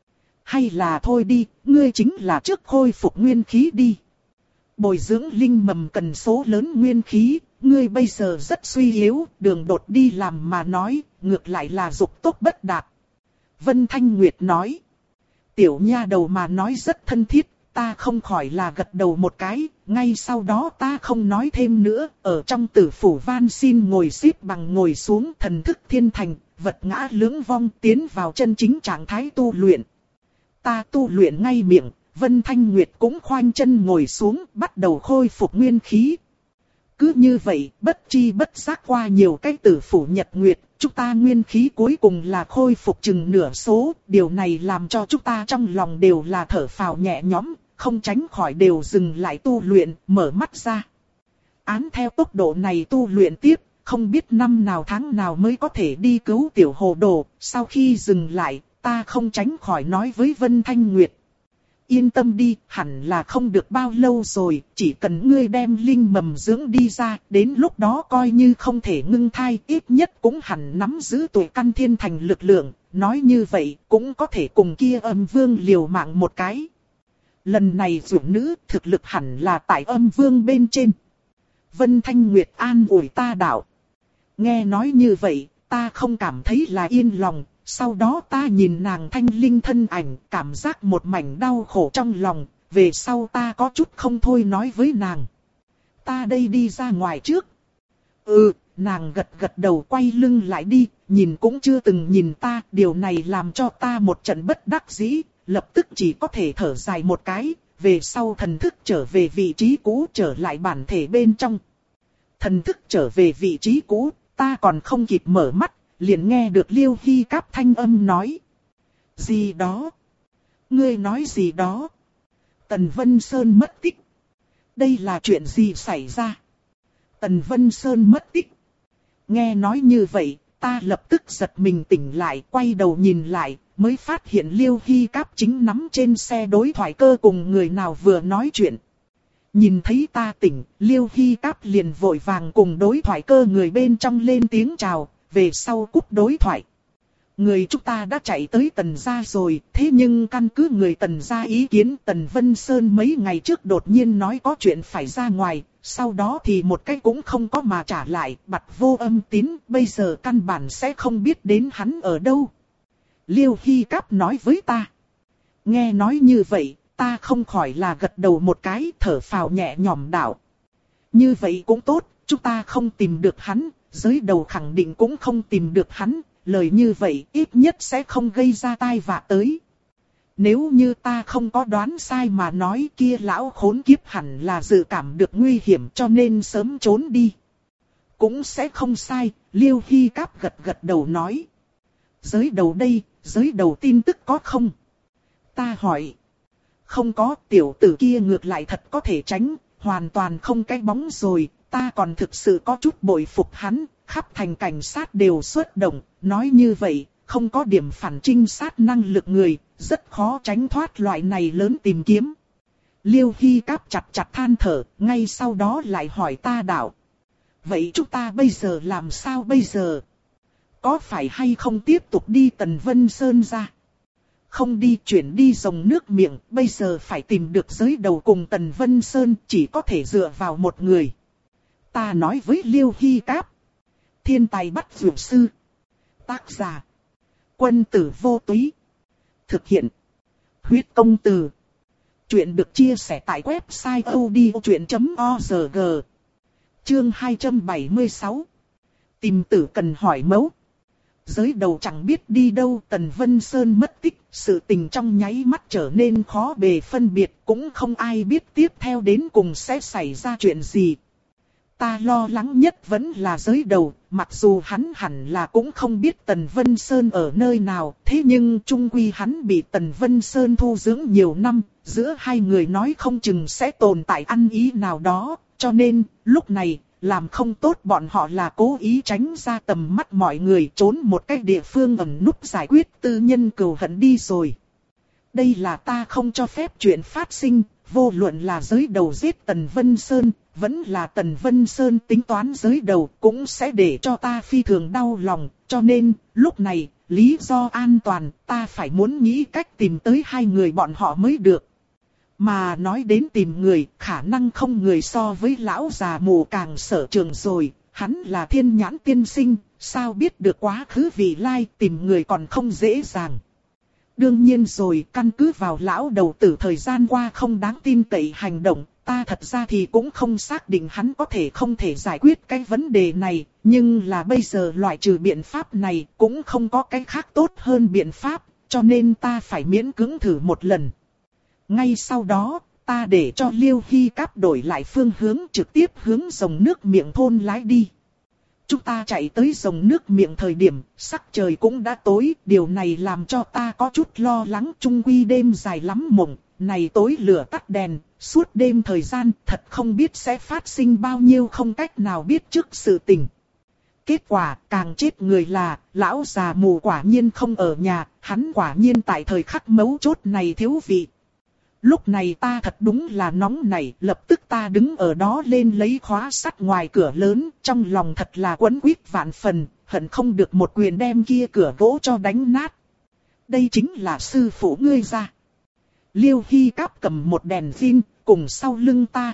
Hay là thôi đi, ngươi chính là trước khôi phục nguyên khí đi. Bồi dưỡng linh mầm cần số lớn nguyên khí, ngươi bây giờ rất suy yếu, đường đột đi làm mà nói, ngược lại là dục tốt bất đạt. Vân Thanh Nguyệt nói. Tiểu nha đầu mà nói rất thân thiết, ta không khỏi là gật đầu một cái, ngay sau đó ta không nói thêm nữa, ở trong tử phủ van xin ngồi xếp bằng ngồi xuống, thần thức thiên thành, vật ngã lưỡng vong, tiến vào chân chính trạng thái tu luyện. Ta tu luyện ngay miệng, Vân Thanh Nguyệt cũng khoanh chân ngồi xuống, bắt đầu khôi phục nguyên khí. Cứ như vậy, bất chi bất giác qua nhiều cái tử phủ nhật nguyệt, chúng ta nguyên khí cuối cùng là khôi phục chừng nửa số, điều này làm cho chúng ta trong lòng đều là thở phào nhẹ nhõm, không tránh khỏi đều dừng lại tu luyện, mở mắt ra. Án theo tốc độ này tu luyện tiếp, không biết năm nào tháng nào mới có thể đi cứu tiểu hồ đồ, sau khi dừng lại, ta không tránh khỏi nói với Vân Thanh Nguyệt. Yên tâm đi, hẳn là không được bao lâu rồi, chỉ cần ngươi đem linh mầm dưỡng đi ra, đến lúc đó coi như không thể ngưng thai, ít nhất cũng hẳn nắm giữ tuổi căn thiên thành lực lượng, nói như vậy cũng có thể cùng kia âm vương liều mạng một cái. Lần này dưỡng nữ thực lực hẳn là tại âm vương bên trên. Vân Thanh Nguyệt an ủi ta đạo. Nghe nói như vậy, ta không cảm thấy là yên lòng. Sau đó ta nhìn nàng thanh linh thân ảnh, cảm giác một mảnh đau khổ trong lòng, về sau ta có chút không thôi nói với nàng. Ta đây đi ra ngoài trước. Ừ, nàng gật gật đầu quay lưng lại đi, nhìn cũng chưa từng nhìn ta, điều này làm cho ta một trận bất đắc dĩ, lập tức chỉ có thể thở dài một cái, về sau thần thức trở về vị trí cũ trở lại bản thể bên trong. Thần thức trở về vị trí cũ, ta còn không kịp mở mắt. Liền nghe được Liêu Hy Cáp thanh âm nói. Gì đó? Ngươi nói gì đó? Tần Vân Sơn mất tích. Đây là chuyện gì xảy ra? Tần Vân Sơn mất tích. Nghe nói như vậy, ta lập tức giật mình tỉnh lại, quay đầu nhìn lại, mới phát hiện Liêu Hy Cáp chính nắm trên xe đối thoại cơ cùng người nào vừa nói chuyện. Nhìn thấy ta tỉnh, Liêu Hy Cáp liền vội vàng cùng đối thoại cơ người bên trong lên tiếng chào. Về sau cúp đối thoại. Người chúng ta đã chạy tới Tần gia rồi, thế nhưng căn cứ người Tần gia ý kiến Tần Vân Sơn mấy ngày trước đột nhiên nói có chuyện phải ra ngoài, sau đó thì một cái cũng không có mà trả lại, bặt vô âm tín, bây giờ căn bản sẽ không biết đến hắn ở đâu. Liêu Hy Cáp nói với ta. Nghe nói như vậy, ta không khỏi là gật đầu một cái, thở phào nhẹ nhõm đạo. Như vậy cũng tốt, chúng ta không tìm được hắn, giới đầu khẳng định cũng không tìm được hắn, lời như vậy ít nhất sẽ không gây ra tai vạ tới. Nếu như ta không có đoán sai mà nói, kia lão khốn kiếp hẳn là dự cảm được nguy hiểm cho nên sớm trốn đi. Cũng sẽ không sai, Liêu Hy Cáp gật gật đầu nói. Giới đầu đây, giới đầu tin tức có không? Ta hỏi. Không có, tiểu tử kia ngược lại thật có thể tránh, hoàn toàn không cái bóng rồi, ta còn thực sự có chút bội phục hắn, khắp thành cảnh sát đều xuất động, nói như vậy, không có điểm phản trinh sát năng lực người, rất khó tránh thoát loại này lớn tìm kiếm. Liêu Hy Cáp chặt chặt than thở, ngay sau đó lại hỏi ta đạo. Vậy chúng ta bây giờ làm sao bây giờ? Có phải hay không tiếp tục đi Tần Vân Sơn ra? Không đi, chuyển đi rồng nước miệng, bây giờ phải tìm được giới đầu cùng Tần Vân Sơn, chỉ có thể dựa vào một người. Ta nói với Liêu Hy Cáp. Thiên tài bắt vượt sư. Tác giả. Quân tử vô túy. Thực hiện. Huyết công từ. Chuyện được chia sẻ tại website odchuyện chấm org. Chương hai trăm bảy mươi sáu. Tìm tử cần hỏi mẫu. Giới đầu chẳng biết đi đâu, Tần Vân Sơn mất tích, sự tình trong nháy mắt trở nên khó bề phân biệt, cũng không ai biết tiếp theo đến cùng sẽ xảy ra chuyện gì. Ta lo lắng nhất vẫn là giới đầu, mặc dù hắn hẳn là cũng không biết Tần Vân Sơn ở nơi nào, thế nhưng chung quy hắn bị Tần Vân Sơn thu dưỡng nhiều năm, giữa hai người nói không chừng sẽ tồn tại ăn ý nào đó, cho nên, lúc này, làm không tốt bọn họ là cố ý tránh ra tầm mắt mọi người, trốn một cái địa phương ẩn núp giải quyết tư nhân cừu hận đi rồi. Đây là ta không cho phép chuyện phát sinh, vô luận là giới đầu giết Tần Vân Sơn, vẫn là Tần Vân Sơn tính toán giới đầu, cũng sẽ để cho ta phi thường đau lòng, cho nên, lúc này, lý do an toàn, ta phải muốn nghĩ cách tìm tới hai người bọn họ mới được. Mà nói đến tìm người, khả năng không người so với lão già mù càng sở trường rồi, hắn là thiên nhãn tiên sinh, sao biết được quá khứ vị lai, tìm người còn không dễ dàng. Đương nhiên rồi, căn cứ vào lão đầu tử thời gian qua không đáng tin cậy hành động, ta thật ra thì cũng không xác định hắn có thể không thể giải quyết cái vấn đề này, nhưng là bây giờ loại trừ biện pháp này cũng không có cái khác tốt hơn biện pháp, cho nên ta phải miễn cưỡng thử một lần. Ngay sau đó, ta để cho Liêu Hy Cáp đổi lại phương hướng trực tiếp hướng rồng nước miệng thôn lái đi. Chúng ta chạy tới rồng nước miệng thời điểm, sắc trời cũng đã tối, điều này làm cho ta có chút lo lắng, chung quy đêm dài lắm mộng, này tối lửa tắt đèn, suốt đêm thời gian thật không biết sẽ phát sinh bao nhiêu không cách nào biết trước sự tình. Kết quả càng chết người là, lão già mù quả nhiên không ở nhà, hắn quả nhiên tại thời khắc mấu chốt này thiếu vị. Lúc này ta thật đúng là nóng nảy, lập tức ta đứng ở đó lên lấy khóa sắt ngoài cửa lớn, trong lòng thật là quấn quýt vạn phần, hận không được một quyền đem kia cửa gỗ cho đánh nát. Đây chính là sư phụ ngươi ra. Liêu Hy Cáp cầm một đèn pin, cùng sau lưng ta.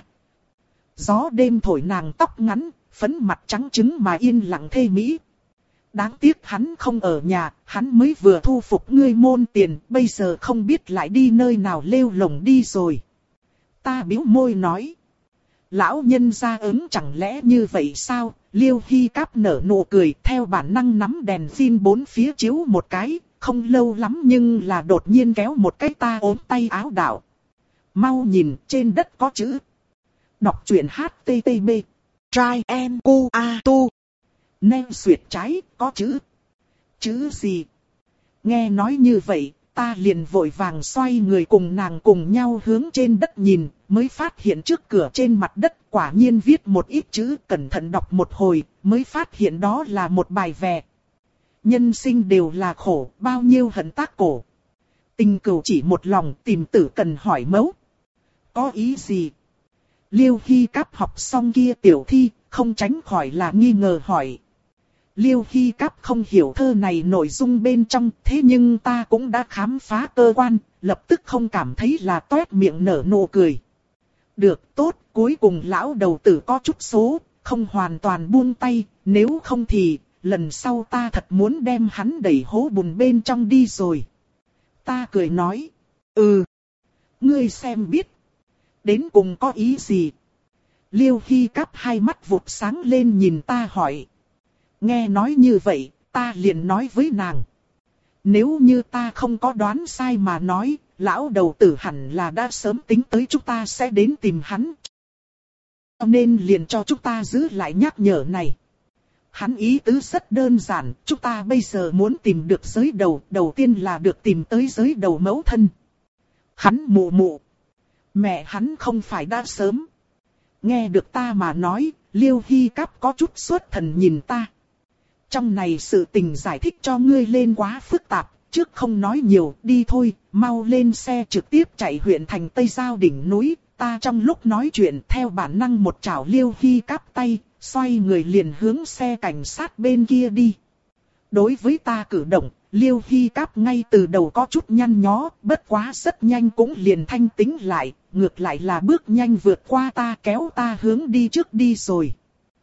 Gió đêm thổi nàng tóc ngắn, phấn mặt trắng trứng mà yên lặng thê mỹ. Đáng tiếc hắn không ở nhà, hắn mới vừa thu phục ngươi môn tiền, bây giờ không biết lại đi nơi nào lêu lồng đi rồi. Ta bĩu môi nói. Lão nhân gia ứng chẳng lẽ như vậy sao? Liêu Hy Cáp nở nụ cười, theo bản năng nắm đèn pin bốn phía chiếu một cái, không lâu lắm nhưng là đột nhiên kéo một cái ta ốm tay áo đạo. Mau nhìn, trên đất có chữ. Đọc truyện hát tê tê bê. Trai em cu a tu. Nem xuyệt trái, có chữ. Chữ gì? Nghe nói như vậy, ta liền vội vàng xoay người cùng nàng cùng nhau hướng trên đất nhìn, mới phát hiện trước cửa trên mặt đất quả nhiên viết một ít chữ, cẩn thận đọc một hồi, mới phát hiện đó là một bài vè. Nhân sinh đều là khổ, bao nhiêu hận tác cổ. Tình cừu chỉ một lòng, tìm tử cần hỏi mẫu. Có ý gì? Liêu Hy Cáp học xong kia tiểu thi, không tránh khỏi là nghi ngờ hỏi. Liêu Hy Cáp không hiểu thơ này nội dung bên trong, thế nhưng ta cũng đã khám phá cơ quan, lập tức không cảm thấy là toét miệng nở nụ cười. Được, tốt, cuối cùng lão đầu tử có chút số, không hoàn toàn buông tay, nếu không thì, lần sau ta thật muốn đem hắn đẩy hố bùn bên trong đi rồi. Ta cười nói, ừ, ngươi xem biết, đến cùng có ý gì? Liêu Hy Cáp hai mắt vụt sáng lên nhìn ta hỏi. Nghe nói như vậy, ta liền nói với nàng. Nếu như ta không có đoán sai mà nói, lão đầu tử hẳn là đã sớm tính tới chúng ta sẽ đến tìm hắn. Nên liền cho chúng ta giữ lại nhắc nhở này. Hắn ý tứ rất đơn giản, chúng ta bây giờ muốn tìm được giới đầu, đầu tiên là được tìm tới giới đầu mẫu thân. Hắn mụ mụ. Mẹ hắn không phải đã sớm. Nghe được ta mà nói, Liêu Hy Cáp có chút xuất thần nhìn ta. Trong này sự tình giải thích cho ngươi lên quá phức tạp, trước không nói nhiều, đi thôi, mau lên xe trực tiếp chạy huyện thành Tây Giao đỉnh núi. Ta trong lúc nói chuyện theo bản năng một chảo Liêu Hy Cáp tay, xoay người liền hướng xe cảnh sát bên kia đi. Đối với ta cử động, Liêu Hy Cáp ngay từ đầu có chút nhăn nhó, bất quá rất nhanh cũng liền thanh tĩnh lại, ngược lại là bước nhanh vượt qua ta kéo ta hướng đi trước đi rồi.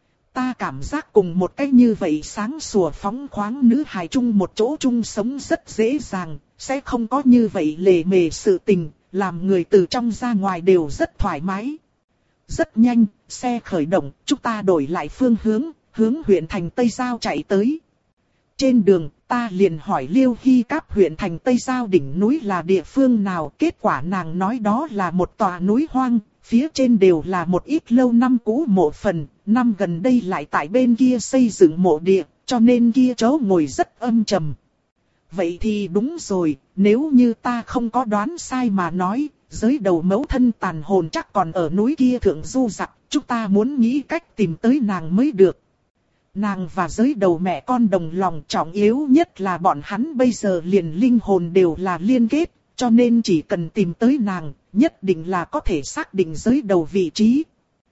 Ta cảm giác cùng một cách như vậy sáng sủa phóng khoáng nữ hài chung một chỗ chung sống rất dễ dàng, sẽ không có như vậy lề mề sự tình, làm người từ trong ra ngoài đều rất thoải mái. Rất nhanh, xe khởi động, chúng ta đổi lại phương hướng, hướng huyện thành Tây Giao chạy tới. Trên đường, ta liền hỏi Liêu Hy Cáp huyện thành Tây Giao đỉnh núi là địa phương nào, kết quả nàng nói đó là một tòa núi hoang, phía trên đều là một ít lâu năm cũ mộ phần, năm gần đây lại tại bên kia xây dựng mộ địa, cho nên kia chỗ ngồi rất âm trầm. Vậy thì đúng rồi, nếu như ta không có đoán sai mà nói, giới đầu mẫu thân tàn hồn chắc còn ở núi kia thượng du dặc, chúng ta muốn nghĩ cách tìm tới nàng mới được. Nàng và giới đầu mẹ con đồng lòng, trọng yếu nhất là bọn hắn bây giờ liền linh hồn đều là liên kết, cho nên chỉ cần tìm tới nàng, nhất định là có thể xác định giới đầu vị trí.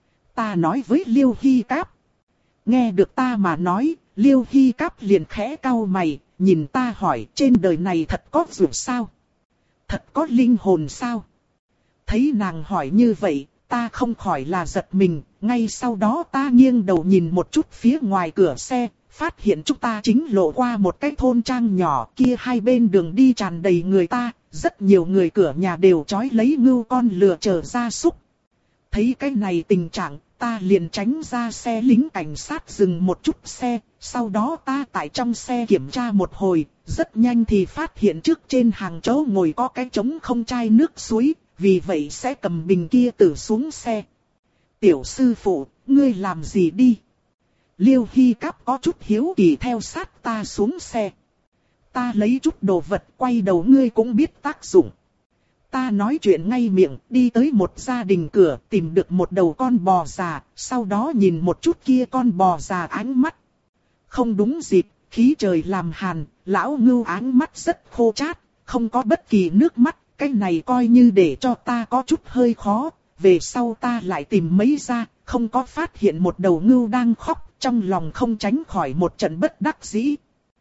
Ta nói với Liêu Hy Cáp. Nghe được ta mà nói, Liêu Hy Cáp liền khẽ cau mày, nhìn ta hỏi trên đời này thật có ruột sao? Thật có linh hồn sao? Thấy nàng hỏi như vậy, ta không khỏi là giật mình, ngay sau đó ta nghiêng đầu nhìn một chút phía ngoài cửa xe, phát hiện chúng ta chính lộ qua một cái thôn trang nhỏ, kia hai bên đường đi tràn đầy người ta, rất nhiều người cửa nhà đều trói lấy ngưu con lừa chờ gia súc. Thấy cái này tình trạng, ta liền tránh ra xe lính cảnh sát dừng một chút xe, sau đó ta tại trong xe kiểm tra một hồi, rất nhanh thì phát hiện trước trên hàng chỗ ngồi có cái trống không chai nước suối, vì vậy sẽ cầm bình kia từ xuống xe. Tiểu sư phụ, ngươi làm gì đi? Liêu Hy Cáp có chút hiếu kỳ theo sát ta xuống xe. Ta lấy chút đồ vật quay đầu ngươi cũng biết tác dụng. Ta nói chuyện ngay miệng, đi tới một gia đình cửa, tìm được một đầu con bò già, sau đó nhìn một chút kia con bò già ánh mắt. Không đúng dịp, khí trời làm hàn, lão ngưu ánh mắt rất khô chát, không có bất kỳ nước mắt, cái này coi như để cho ta có chút hơi khó. Về sau ta lại tìm mấy ra, không có phát hiện một đầu ngưu đang khóc, trong lòng không tránh khỏi một trận bất đắc dĩ.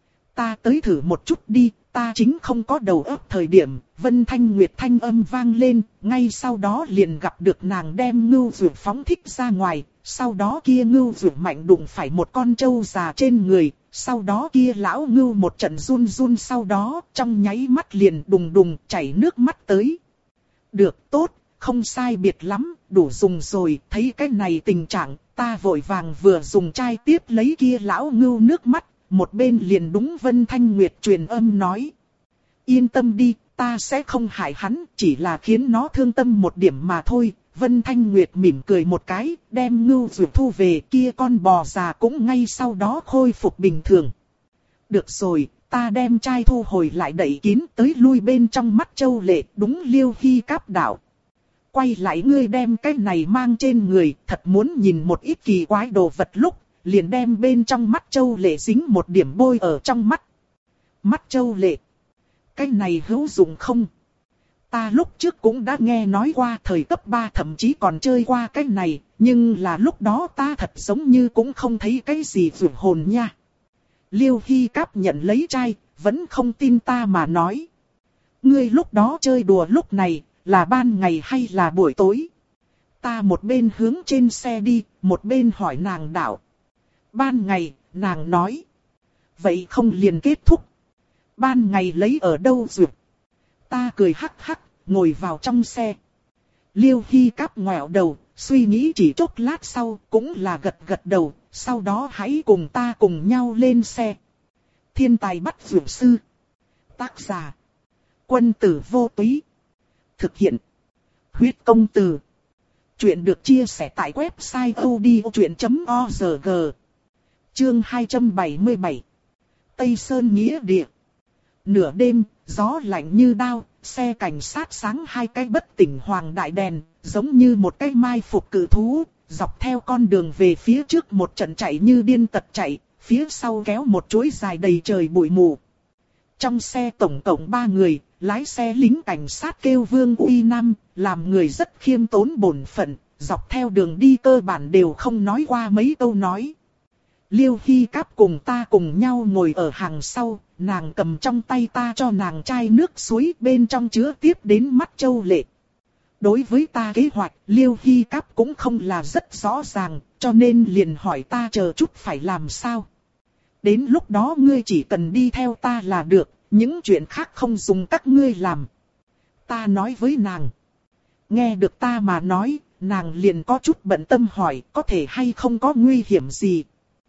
Ta tới thử một chút đi, ta chính không có đầu óc thời điểm, Vân Thanh Nguyệt thanh âm vang lên, ngay sau đó liền gặp được nàng đem ngưu dược phóng thích ra ngoài, sau đó kia ngưu dược mạnh đụng phải một con trâu già trên người, sau đó kia lão ngưu một trận run run sau đó, trong nháy mắt liền đùng đùng chảy nước mắt tới. Được, tốt, không sai biệt lắm, đủ dùng rồi, thấy cái này tình trạng, ta vội vàng vừa dùng chai tiếp lấy kia lão ngưu nước mắt, một bên liền đúng Vân Thanh Nguyệt truyền âm nói. Yên tâm đi, ta sẽ không hại hắn, chỉ là khiến nó thương tâm một điểm mà thôi. Vân Thanh Nguyệt mỉm cười một cái, đem ngưu dược thu về, kia con bò già cũng ngay sau đó khôi phục bình thường. Được rồi, ta đem chai thu hồi lại đậy kín tới lui bên trong mắt Châu Lệ, đúng Liêu Hy Cáp đạo. Quay lại ngươi đem cái này mang trên người, thật muốn nhìn một ít kỳ quái đồ vật lúc, liền đem bên trong mắt Châu Lệ dính một điểm bôi ở trong mắt. Mắt Châu Lệ. Cái này hữu dụng không? Ta lúc trước cũng đã nghe nói qua thời cấp ba thậm chí còn chơi qua cái này, nhưng là lúc đó ta thật giống như cũng không thấy cái gì vượt hồn nha. Liêu Hy Cáp nhận lấy chai, vẫn không tin ta mà nói. Ngươi lúc đó chơi đùa lúc này, là ban ngày hay là buổi tối? Ta một bên hướng trên xe đi, một bên hỏi nàng đạo. Ban ngày, nàng nói. Vậy không liền kết thúc. Ban ngày lấy ở đâu duyệt? Ta cười hắc hắc, ngồi vào trong xe. Liêu Hy Cáp ngoẹo đầu, suy nghĩ chỉ chốc lát sau, cũng là gật gật đầu, sau đó hãy cùng ta cùng nhau lên xe. Thiên tài bắt dược sư. Tác giả. Quân tử vô túy. Thực hiện. Huyết công từ. Chuyện được chia sẻ tại website odchuyện chấm org. Chương hai trăm bảy mươi bảy. Tây Sơn Nghĩa Địa. Nửa đêm, gió lạnh như đao, xe cảnh sát sáng hai cái bất tỉnh hoàng đại đèn, giống như một cái mai phục cự thú, dọc theo con đường về phía trước một trận chạy như điên tật chạy, phía sau kéo một chuỗi dài đầy trời bụi mù. Trong xe tổng cộng ba người, lái xe lính cảnh sát kêu Vương Uy Nam, làm người rất khiêm tốn bổn phận, dọc theo đường đi cơ bản đều không nói qua mấy câu nói. Liêu Hy Cáp cùng ta cùng nhau ngồi ở hàng sau, nàng cầm trong tay ta cho nàng chai nước suối bên trong chứa tiếp đến mắt châu lệ. Đối với ta kế hoạch, Liêu Hy Cáp cũng không là rất rõ ràng, cho nên liền hỏi ta chờ chút phải làm sao. Đến lúc đó ngươi chỉ cần đi theo ta là được, những chuyện khác không dùng các ngươi làm. Ta nói với nàng. Nghe được ta mà nói, nàng liền có chút bận tâm hỏi có thể hay không có nguy hiểm gì.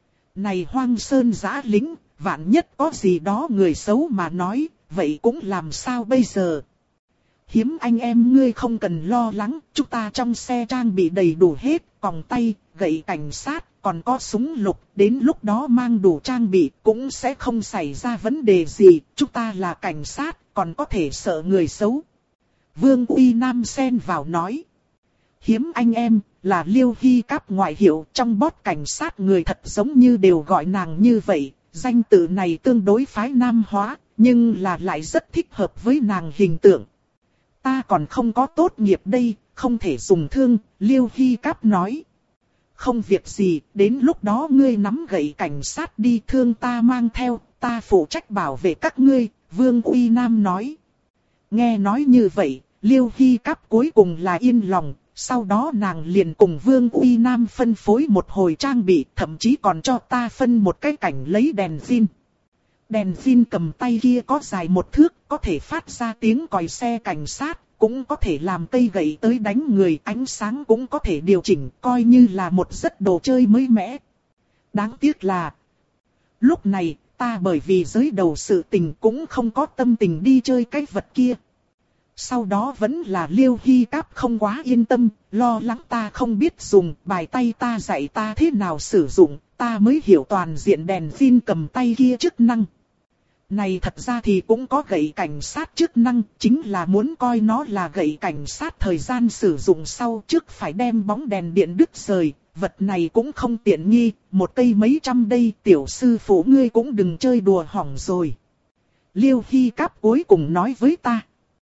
Này hoang sơn giã lính, vạn nhất có gì đó người xấu mà nói, vậy cũng làm sao bây giờ? Hiếm anh em ngươi không cần lo lắng, chúng ta trong xe trang bị đầy đủ hết, còng tay, gậy cảnh sát, còn có súng lục, đến lúc đó mang đủ trang bị cũng sẽ không xảy ra vấn đề gì, chúng ta là cảnh sát, còn có thể sợ người xấu. Vương Uy Nam xen vào nói. Hiếm anh em, là Liêu Hy Cáp ngoại hiệu, trong bót cảnh sát người thật giống như đều gọi nàng như vậy, danh tự này tương đối phái nam hóa, nhưng là lại rất thích hợp với nàng hình tượng. Ta còn không có tốt nghiệp đây, không thể dùng thương, Liêu Hy Cáp nói. Không việc gì, đến lúc đó ngươi nắm gậy cảnh sát đi, thương ta mang theo, ta phụ trách bảo vệ các ngươi, Vương Uy Nam nói. Nghe nói như vậy, Liêu Hy Cáp cuối cùng là yên lòng, sau đó nàng liền cùng Vương Uy Nam phân phối một hồi trang bị, thậm chí còn cho ta phân một cái cảnh lấy đèn pin. Đèn pin cầm tay kia có dài một thước, có thể phát ra tiếng còi xe cảnh sát, cũng có thể làm cây gậy tới đánh người, ánh sáng cũng có thể điều chỉnh, coi như là một rất đồ chơi mới mẻ. Đáng tiếc là, lúc này, ta bởi vì giới đầu sự tình cũng không có tâm tình đi chơi cái vật kia. Sau đó vẫn là Liêu Hy Cáp không quá yên tâm, lo lắng ta không biết dùng, bài tay ta dạy ta thế nào sử dụng, ta mới hiểu toàn diện đèn pin cầm tay kia chức năng. Này thật ra thì cũng có gậy cảnh sát chức năng, chính là muốn coi nó là gậy cảnh sát thời gian sử dụng sau trước phải đem bóng đèn điện đứt rời, vật này cũng không tiện nghi, một cây mấy trăm đây, tiểu sư phụ ngươi cũng đừng chơi đùa hỏng rồi. Liêu Hy Cáp cuối cùng nói với ta.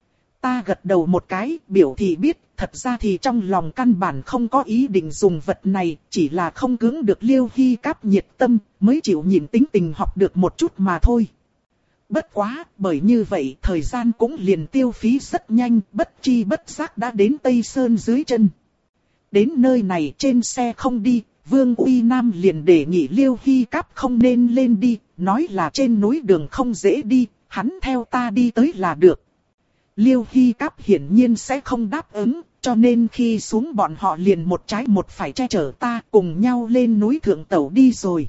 Ta gật đầu một cái, biểu thị biết, thật ra thì trong lòng căn bản không có ý định dùng vật này, chỉ là không cưỡng được Liêu Hy Cáp nhiệt tâm, mới chịu nhìn tính tình học được một chút mà thôi. Bất quá, bởi như vậy thời gian cũng liền tiêu phí rất nhanh, bất chi bất giác đã đến Tây Sơn dưới chân. Đến nơi này trên xe không đi, Vương Uy Nam liền đề nghị Liêu Hy Cáp không nên lên đi, nói là trên núi đường không dễ đi, hắn theo ta đi tới là được. Liêu Hy Cáp hiển nhiên sẽ không đáp ứng, cho nên khi xuống bọn họ liền một trái một phải che chở ta cùng nhau lên núi thượng tẩu đi rồi.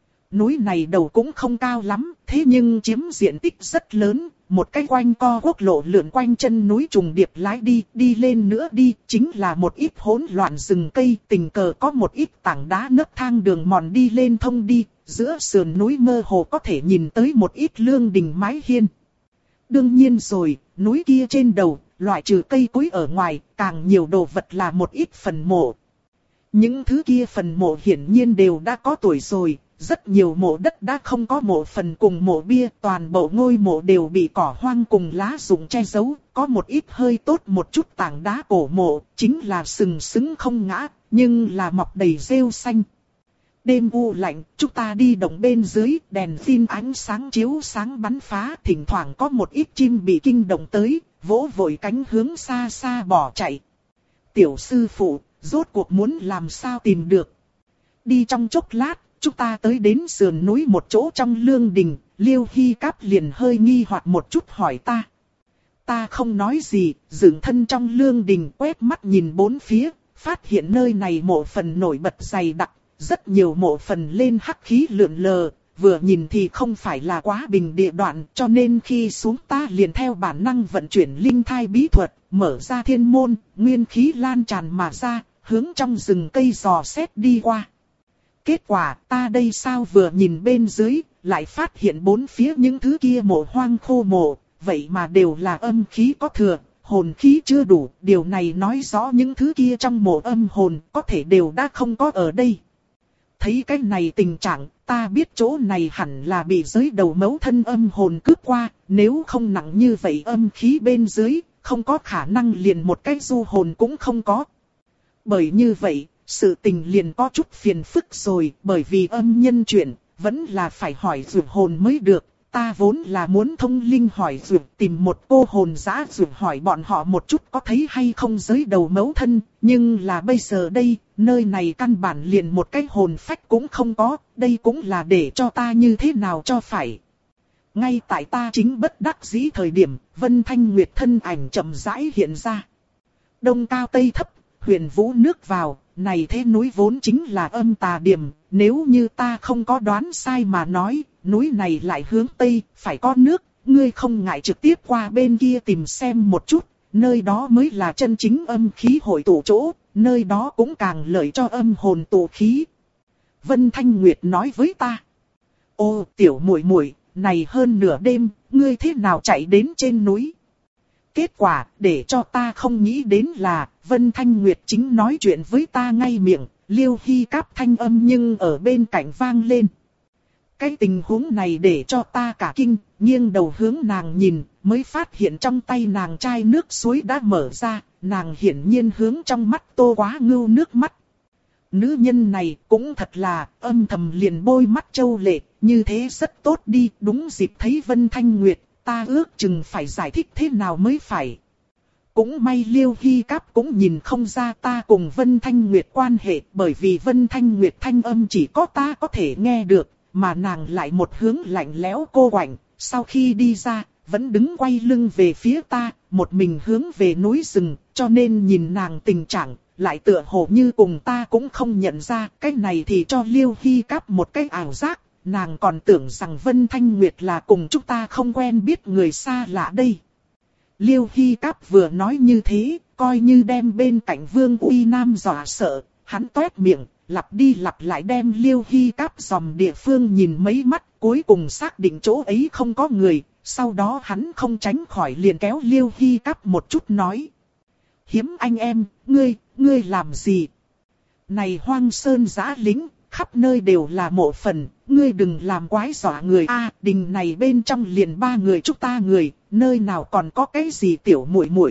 Núi này đầu cũng không cao lắm, thế nhưng chiếm diện tích rất lớn, một cái quanh co quốc lộ lượn quanh chân núi trùng điệp lái đi, đi lên nữa đi, chính là một ít hỗn loạn rừng cây, tình cờ có một ít tảng đá nấc thang đường mòn đi lên thông đi, giữa sườn núi mơ hồ có thể nhìn tới một ít lương đình mái hiên. Đương nhiên rồi, núi kia trên đầu, loại trừ cây cối ở ngoài, càng nhiều đồ vật là một ít phần mộ. Những thứ kia phần mộ hiển nhiên đều đã có tuổi rồi, rất nhiều mộ đất đã không có mộ phần cùng mộ bia, toàn bộ ngôi mộ đều bị cỏ hoang cùng lá rụng che giấu, có một ít hơi tốt một chút tảng đá cổ mộ, chính là sừng sững không ngã, nhưng là mọc đầy rêu xanh. Đêm u lạnh, chúng ta đi đồng bên dưới, đèn pin ánh sáng chiếu sáng bắn phá, thỉnh thoảng có một ít chim bị kinh động tới, vỗ vội cánh hướng xa xa bỏ chạy. Tiểu sư phụ, rốt cuộc muốn làm sao tìm được. Đi trong chốc lát, chúng ta tới đến sườn núi một chỗ trong lương đình, Liêu Hy Cáp liền hơi nghi hoặc một chút hỏi ta. Ta không nói gì, dựng thân trong lương đình quét mắt nhìn bốn phía, phát hiện nơi này mộ phần nổi bật dày đặc, rất nhiều mộ phần lên hắc khí lượn lờ, vừa nhìn thì không phải là quá bình địa đoạn, cho nên khi xuống ta liền theo bản năng vận chuyển linh thai bí thuật, mở ra thiên môn, nguyên khí lan tràn mà ra, hướng trong rừng cây dò xét đi qua. Kết quả ta đây sao vừa nhìn bên dưới, lại phát hiện bốn phía những thứ kia mộ hoang khô mộ, vậy mà đều là âm khí có thừa, hồn khí chưa đủ, điều này nói rõ những thứ kia trong mộ âm hồn có thể đều đã không có ở đây. Thấy cái này tình trạng, ta biết chỗ này hẳn là bị giới đầu mấu thân âm hồn cướp qua, nếu không nặng như vậy âm khí bên dưới, không có khả năng liền một cái du hồn cũng không có. Bởi như vậy, sự tình liền có chút phiền phức rồi, bởi vì âm nhân chuyện, vẫn là phải hỏi dược hồn mới được. Ta vốn là muốn thông linh hỏi dược, tìm một cô hồn dã dược hỏi bọn họ một chút có thấy hay không giới đầu mấu thân, nhưng là bây giờ đây, nơi này căn bản liền một cái hồn phách cũng không có, đây cũng là để cho ta như thế nào cho phải. Ngay tại ta chính bất đắc dĩ thời điểm, Vân Thanh Nguyệt thân ảnh chậm rãi hiện ra. Đông cao tây thấp, huyền vũ nước vào, này thế núi vốn chính là âm tà điểm, nếu như ta không có đoán sai mà nói, núi này lại hướng tây, phải có nước, ngươi không ngại trực tiếp qua bên kia tìm xem một chút, nơi đó mới là chân chính âm khí hội tụ chỗ, nơi đó cũng càng lợi cho âm hồn tụ khí. Vân Thanh Nguyệt nói với ta. Ô tiểu muội muội, này hơn nửa đêm, ngươi thế nào chạy đến trên núi? Kết quả, để cho ta không nghĩ đến là, Vân Thanh Nguyệt chính nói chuyện với ta ngay miệng, Liêu Hy Cáp thanh âm nhưng ở bên cạnh vang lên. Cái tình huống này để cho ta cả kinh, nghiêng đầu hướng nàng nhìn, mới phát hiện trong tay nàng chai nước suối đã mở ra, nàng hiển nhiên hướng trong mắt Tô Quá Ngưu nước mắt. Nữ nhân này cũng thật là âm thầm liền bôi mắt châu lệ, như thế rất tốt đi, đúng dịp thấy Vân Thanh Nguyệt, ta ước chừng phải giải thích thế nào mới phải. Cũng may Liêu Hy Cáp cũng nhìn không ra ta cùng Vân Thanh Nguyệt quan hệ, bởi vì Vân Thanh Nguyệt thanh âm chỉ có ta có thể nghe được, mà nàng lại một hướng lạnh lẽo cô quạnh, sau khi đi ra, vẫn đứng quay lưng về phía ta, một mình hướng về núi rừng, cho nên nhìn nàng tình trạng, lại tựa hồ như cùng ta cũng không nhận ra, cái này thì cho Liêu Hy Cáp một cái ảo giác, nàng còn tưởng rằng Vân Thanh Nguyệt là cùng chúng ta không quen biết người xa lạ đây. Liêu Hy Cáp vừa nói như thế, coi như đem bên cạnh Vương Uy Nam dọa sợ, hắn toét miệng, lặp đi lặp lại đem Liêu Hy Cáp dòm địa phương nhìn mấy mắt, cuối cùng xác định chỗ ấy không có người, sau đó hắn không tránh khỏi liền kéo Liêu Hy Cáp một chút nói. Hiếm anh em, ngươi, ngươi làm gì? Này hoang sơn giã lính, khắp nơi đều là mộ phần, ngươi đừng làm quái dọa người. A, đình này bên trong liền ba người chúng ta người, nơi nào còn có cái gì tiểu muội muội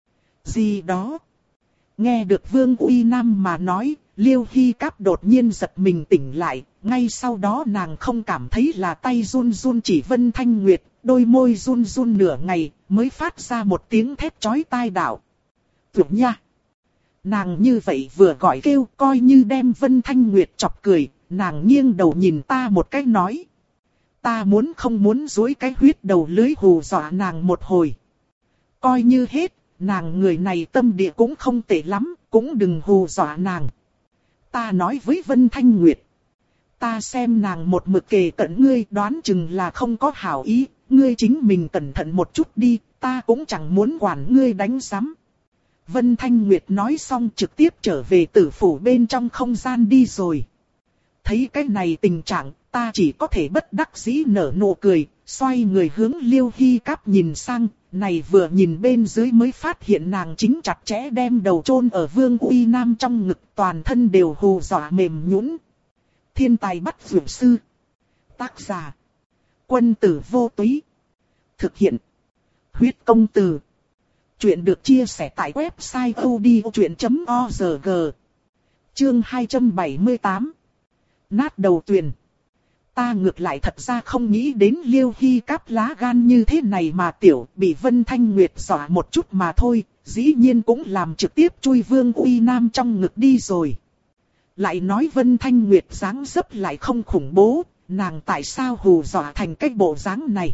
gì đó. Nghe được Vương Uy Nam mà nói, Liêu Hy Cáp đột nhiên giật mình tỉnh lại, ngay sau đó nàng không cảm thấy là tay run run chỉ Vân Thanh Nguyệt, đôi môi run run nửa ngày, mới phát ra một tiếng thét chói tai đạo. Tưởng nha! Nàng như vậy vừa gọi kêu coi như đem Vân Thanh Nguyệt chọc cười, nàng nghiêng đầu nhìn ta một cái nói. Ta muốn không muốn dối cái huyết đầu lưới hù dọa nàng một hồi. Coi như hết, nàng người này tâm địa cũng không tệ lắm, cũng đừng hù dọa nàng. Ta nói với Vân Thanh Nguyệt. Ta xem nàng một mực kề cận ngươi đoán chừng là không có hảo ý, ngươi chính mình cẩn thận một chút đi, ta cũng chẳng muốn quản ngươi đánh giám. Vân Thanh Nguyệt nói xong trực tiếp trở về tử phủ bên trong không gian đi rồi. Thấy cái này tình trạng, ta chỉ có thể bất đắc dĩ nở nụ cười, xoay người hướng Liêu Hy Cáp nhìn sang, này vừa nhìn bên dưới mới phát hiện nàng chính chặt chẽ đem đầu chôn ở Vương Uy Nam trong ngực, toàn thân đều hù dọa mềm nhũn. Thiên tài bắt dược sư. Tác giả. Quân tử vô túy. Thực hiện. Huyết công từ. Chuyện được chia sẻ tại website odchuyện chấm org. Chương hai trăm bảy mươi tám. Nát đầu tuyền. Ta ngược lại thật ra không nghĩ đến Liêu Hy Cáp lá gan như thế này mà tiểu, bị Vân Thanh Nguyệt dọa một chút mà thôi, dĩ nhiên cũng làm trực tiếp chui Vương Uy Nam trong ngực đi rồi. Lại nói Vân Thanh Nguyệt dáng dấp lại không khủng bố, nàng tại sao hù dọa thành cái bộ dáng này.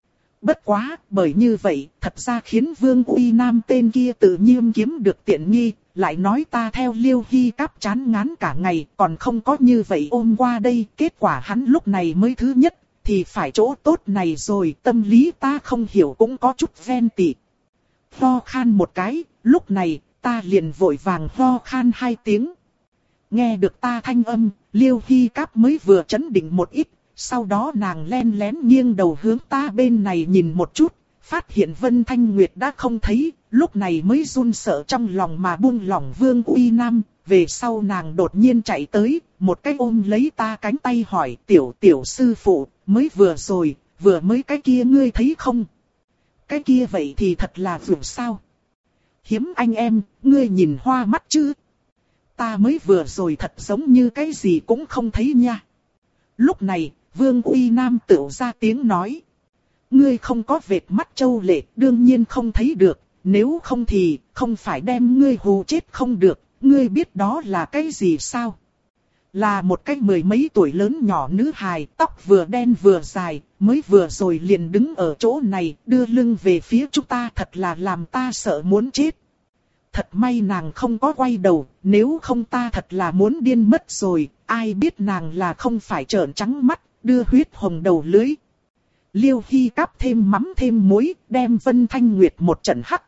Bất quá, bởi như vậy, thật ra khiến Vương Uy Nam tên kia tự nhiên kiếm được tiện nghi, lại nói ta theo Liêu Hy Cáp chán ngán cả ngày, còn không có như vậy ôm qua đây, kết quả hắn lúc này mới thứ nhất, thì phải chỗ tốt này rồi, tâm lý ta không hiểu cũng có chút ghen tị. Ho khan một cái, lúc này, ta liền vội vàng ho khan hai tiếng. Nghe được ta thanh âm, Liêu Hy Cáp mới vừa chấn định một ít, sau đó nàng len lén nghiêng đầu hướng ta bên này nhìn một chút, phát hiện Vân Thanh Nguyệt đã không thấy, lúc này mới run sợ trong lòng mà buông lỏng Vương Uy Nam, về sau nàng đột nhiên chạy tới, một cái ôm lấy ta cánh tay hỏi tiểu tiểu sư phụ, mới vừa rồi, vừa mới cái kia ngươi thấy không? Cái kia vậy thì thật là vừa sao? Hiếm anh em, ngươi nhìn hoa mắt chứ? Ta mới vừa rồi thật giống như cái gì cũng không thấy nha. Lúc này, Vương Uy Nam tựu ra tiếng nói. Ngươi không có vệt mắt châu lệ, đương nhiên không thấy được, nếu không thì, không phải đem ngươi hù chết không được, ngươi biết đó là cái gì sao? Là một cái mười mấy tuổi lớn nhỏ nữ hài, tóc vừa đen vừa dài, mới vừa rồi liền đứng ở chỗ này, đưa lưng về phía chúng ta thật là làm ta sợ muốn chết. Thật may nàng không có quay đầu, nếu không ta thật là muốn điên mất rồi, ai biết nàng là không phải trợn trắng mắt, đưa huyết hồng đầu lưới. Liêu Hy Cáp thêm mắm thêm muối, đem Vân Thanh Nguyệt một trận hắc.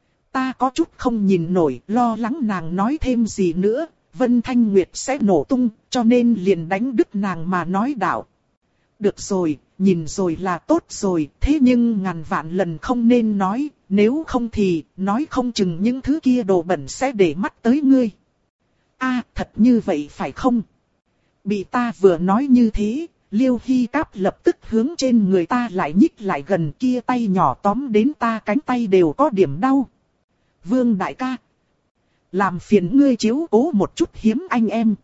Ta có chút không nhìn nổi, lo lắng nàng nói thêm gì nữa, Vân Thanh Nguyệt sẽ nổ tung, cho nên liền đánh đứt nàng mà nói đạo. Được rồi, nhìn rồi là tốt rồi, thế nhưng ngàn vạn lần không nên nói, nếu không thì, nói không chừng những thứ kia đồ bẩn sẽ để mắt tới ngươi. A, thật như vậy phải không? Bị ta vừa nói như thế, Liêu Hy Cáp lập tức hướng trên người ta lại nhích lại gần, kia tay nhỏ tóm đến ta cánh tay đều có điểm đau. Vương đại ca, làm phiền ngươi chiếu cố một chút hiếm anh em.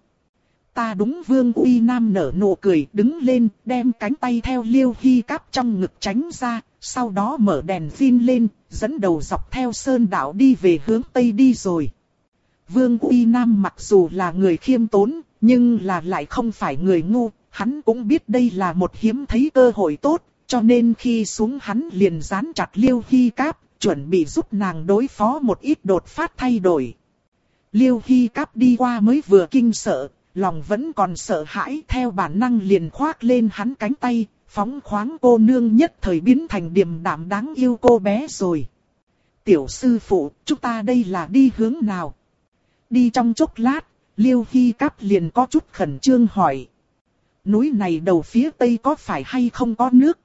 Ta đúng Vương Uy Nam nở nụ cười, đứng lên, đem cánh tay theo Liêu Hy Cáp trong ngực tránh ra, sau đó mở đèn pin lên, dẫn đầu dọc theo sơn đảo đi về hướng tây đi rồi. Vương Uy Nam mặc dù là người khiêm tốn, nhưng là lại không phải người ngu, hắn cũng biết đây là một hiếm thấy cơ hội tốt, cho nên khi xuống hắn liền dán chặt Liêu Hy Cáp, chuẩn bị giúp nàng đối phó một ít đột phát thay đổi. Liêu Hy Cáp đi qua mới vừa kinh sợ, lòng vẫn còn sợ hãi, theo bản năng liền khoác lên hắn cánh tay, phóng khoáng cô nương nhất thời biến thành điềm đạm đáng yêu cô bé rồi. Tiểu sư phụ, chúng ta đây là đi hướng nào? Đi trong chốc lát, Liêu Hy Cáp liền có chút khẩn trương hỏi. Núi này đầu phía tây có phải hay không có nước?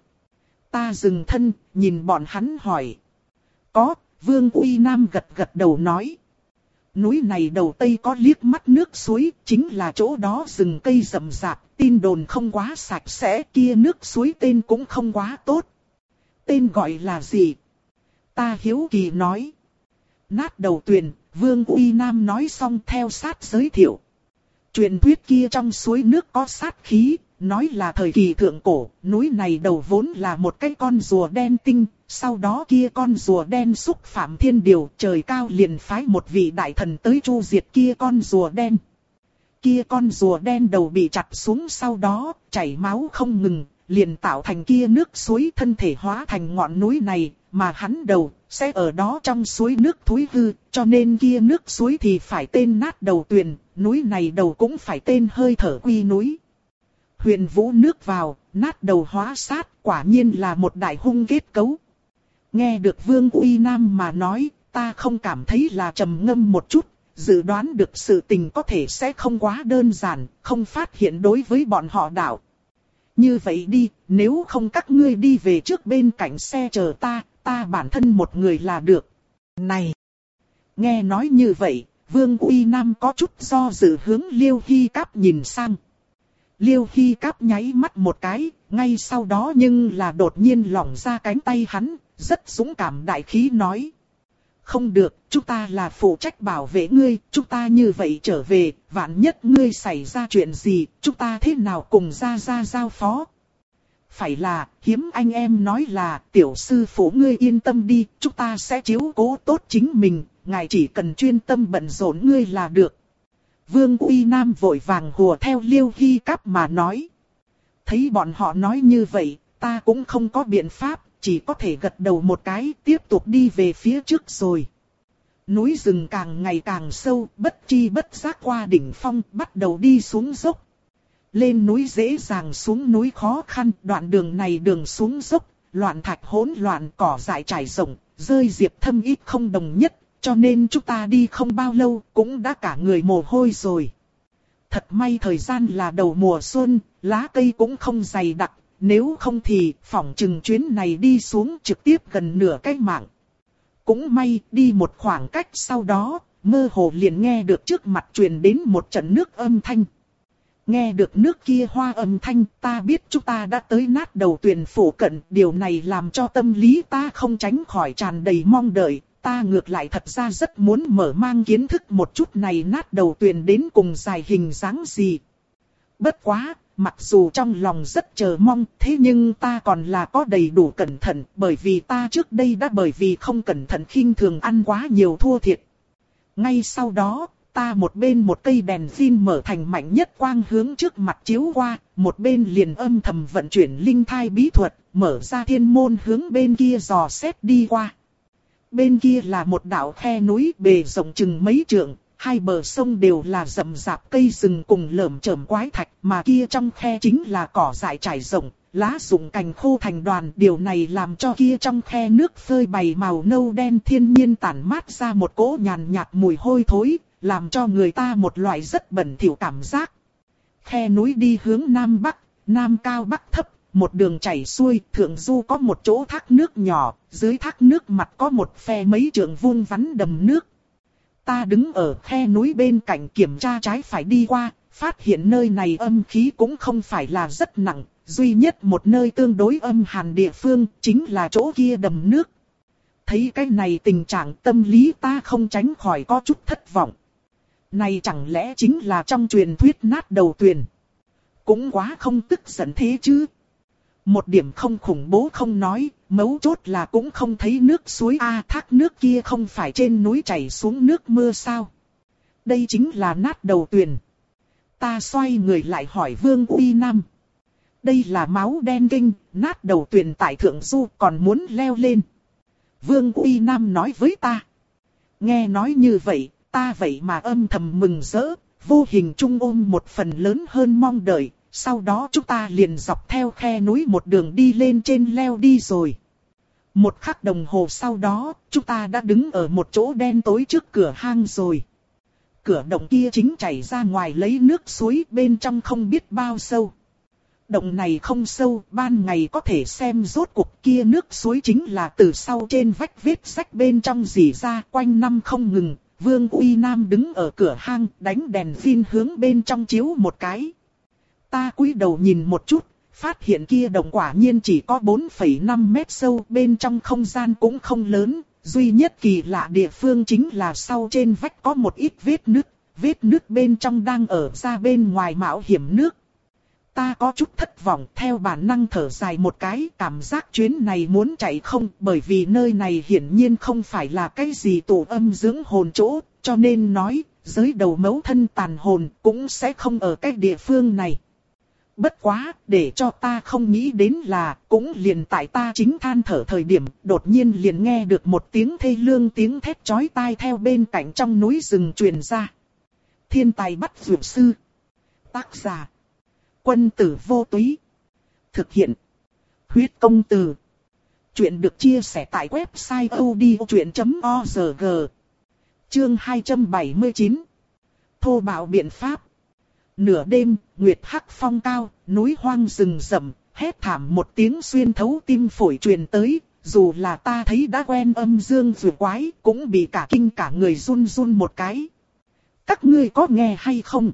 Ta dừng thân, nhìn bọn hắn hỏi. Có, Vương Uy Nam gật gật đầu nói. Núi này đầu tây có liếc mắt nước suối, chính là chỗ đó rừng cây rậm rạp, tin đồn không quá sạch sẽ, kia nước suối tên cũng không quá tốt. Tên gọi là gì? Ta hiếu kỳ nói. Nát đầu tuyền, Vương Uy Nam nói xong theo sát giới thiệu. Truyền thuyết kia trong suối nước có sát khí, nói là thời kỳ thượng cổ, núi này đầu vốn là một cái con rùa đen tinh, sau đó kia con rùa đen xúc phạm thiên điều, trời cao liền phái một vị đại thần tới chu diệt kia con rùa đen. Kia con rùa đen đầu bị chặt xuống sau đó, chảy máu không ngừng, liền tạo thành kia nước suối thân thể hóa thành ngọn núi này, mà hắn đầu sẽ ở đó trong suối nước thối hư, cho nên kia nước suối thì phải tên nát đầu tuyền, núi này đầu cũng phải tên hơi thở quy núi. Huyền vũ nước vào, nát đầu hóa sát, quả nhiên là một đại hung kết cấu. Nghe được Vương Uy Nam mà nói, ta không cảm thấy là trầm ngâm một chút, dự đoán được sự tình có thể sẽ không quá đơn giản, không phát hiện đối với bọn họ đạo. Như vậy đi, nếu không các ngươi đi về trước bên cạnh xe chờ ta, ta bản thân một người là được. Này! Nghe nói như vậy, Vương Uy Nam có chút do dự hướng Liêu Hy Cáp nhìn sang. Liêu Hy Cáp nháy mắt một cái, ngay sau đó nhưng là đột nhiên lỏng ra cánh tay hắn, rất dũng cảm đại khí nói. Không được, chúng ta là phụ trách bảo vệ ngươi, chúng ta như vậy trở về, vạn nhất ngươi xảy ra chuyện gì, chúng ta thế nào cùng ra ra giao phó. phải là, hiếm anh em nói là, tiểu sư phụ ngươi yên tâm đi, chúng ta sẽ chiếu cố tốt chính mình, ngài chỉ cần chuyên tâm bận rộn ngươi là được. Vương Uy Nam vội vàng hùa theo Liêu Hy Cáp mà nói. Thấy bọn họ nói như vậy, ta cũng không có biện pháp, chỉ có thể gật đầu một cái, tiếp tục đi về phía trước rồi. Núi rừng càng ngày càng sâu, bất chi bất giác qua đỉnh phong, bắt đầu đi xuống dốc. Lên núi dễ dàng, xuống núi khó khăn, đoạn đường này đường xuống dốc, loạn thạch hỗn loạn, cỏ dại trải rộng, rơi diệp thâm ít không đồng nhất, cho nên chúng ta đi không bao lâu, cũng đã cả người mồ hôi rồi. Thật may thời gian là đầu mùa xuân, lá cây cũng không dày đặc, nếu không thì phỏng chừng chuyến này đi xuống trực tiếp gần nửa cái mạng. Cũng may, đi một khoảng cách sau đó, mơ hồ liền nghe được trước mặt truyền đến một trận nước âm thanh. Nghe được nước kia hoa âm thanh, ta biết chúng ta đã tới nát đầu tuyền phủ cận, điều này làm cho tâm lý ta không tránh khỏi tràn đầy mong đợi, ta ngược lại thật ra rất muốn mở mang kiến thức một chút này nát đầu tuyền đến cùng dài hình dáng gì. Bất quá, mặc dù trong lòng rất chờ mong, thế nhưng ta còn là có đầy đủ cẩn thận, bởi vì ta trước đây đã bởi vì không cẩn thận khinh thường ăn quá nhiều thua thiệt. Ngay sau đó, ta một bên một cây đèn pin mở thành mạnh nhất quang hướng trước mặt chiếu qua, một bên liền âm thầm vận chuyển linh thai bí thuật, mở ra thiên môn hướng bên kia dò xét đi qua. Bên kia là một đạo khe núi bề rộng chừng mấy trượng, hai bờ sông đều là rậm rạp cây rừng cùng lởm chởm quái thạch, mà kia trong khe chính là cỏ dại trải rộng, lá rụng cành khô thành đoàn. Điều này làm cho kia trong khe nước phơi bày màu nâu đen thiên nhiên tản mát ra một cỗ nhàn nhạt mùi hôi thối, làm cho người ta một loại rất bẩn thỉu cảm giác. Khe núi đi hướng Nam Bắc, Nam cao Bắc thấp, một đường chảy xuôi, thượng du có một chỗ thác nước nhỏ, dưới thác nước mặt có một phe mấy trượng vuông vắn đầm nước. Ta đứng ở khe núi bên cạnh kiểm tra trái phải đi qua, phát hiện nơi này âm khí cũng không phải là rất nặng, duy nhất một nơi tương đối âm hàn địa phương chính là chỗ kia đầm nước. Thấy cái này tình trạng tâm lý ta không tránh khỏi có chút thất vọng. Này chẳng lẽ chính là trong truyền thuyết nát đầu tuyền? Cũng quá không tức giận thế chứ. Một điểm không khủng bố không nói, mấu chốt là cũng không thấy nước suối a à, thác nước kia không phải trên núi chảy xuống nước mưa sao? Đây chính là nát đầu tuyền. Ta xoay người lại hỏi Vương Uy Nam. Đây là máu đen kinh, nát đầu tuyền tại thượng du còn muốn leo lên. Vương Uy Nam nói với ta. Nghe nói như vậy, ta vậy mà âm thầm mừng rỡ, vô hình trung ôm một phần lớn hơn mong đợi. Sau đó chúng ta liền dọc theo khe núi một đường đi lên trên leo đi rồi. Một khắc đồng hồ sau đó, chúng ta đã đứng ở một chỗ đen tối trước cửa hang rồi. Cửa động kia chính chảy ra ngoài lấy nước suối, bên trong không biết bao sâu. Động này không sâu, ban ngày có thể xem rốt cuộc kia nước suối chính là từ sau trên vách vết rách bên trong rỉ ra quanh năm không ngừng. Vương Uy Nam đứng ở cửa hang, đánh đèn pin hướng bên trong chiếu một cái. Ta cúi đầu nhìn một chút, phát hiện kia động quả nhiên chỉ có bốn phẩy năm mét sâu, bên trong không gian cũng không lớn, duy nhất kỳ lạ địa phương chính là sau trên vách có một ít vết nứt, vết nứt bên trong đang ở ra bên ngoài mạo hiểm nước. Ta có chút thất vọng, theo bản năng thở dài một cái, cảm giác chuyến này muốn chạy không, bởi vì nơi này hiển nhiên không phải là cái gì tụ âm dưỡng hồn chỗ, cho nên nói, giới đầu mấu thân tàn hồn cũng sẽ không ở cái địa phương này. Bất quá, để cho ta không nghĩ đến là, cũng liền tại ta chính than thở thời điểm, đột nhiên liền nghe được một tiếng thê lương tiếng thét chói tai theo bên cạnh trong núi rừng truyền ra. Thiên tài bắt dược sư. Tác giả. Quân tử vô túy. Thực hiện. Huyết công từ. Chuyện được chia sẻ tại website odchuyện chấm org. Chương hai trăm bảy mươi chín. Thô bạo biện pháp. Nửa đêm, nguyệt hắc phong cao, núi hoang rừng rậm, hét thảm một tiếng xuyên thấu tim phổi truyền tới, dù là ta thấy đã quen âm dương vừa quái, cũng bị cả kinh cả người run run một cái. Các ngươi có nghe hay không?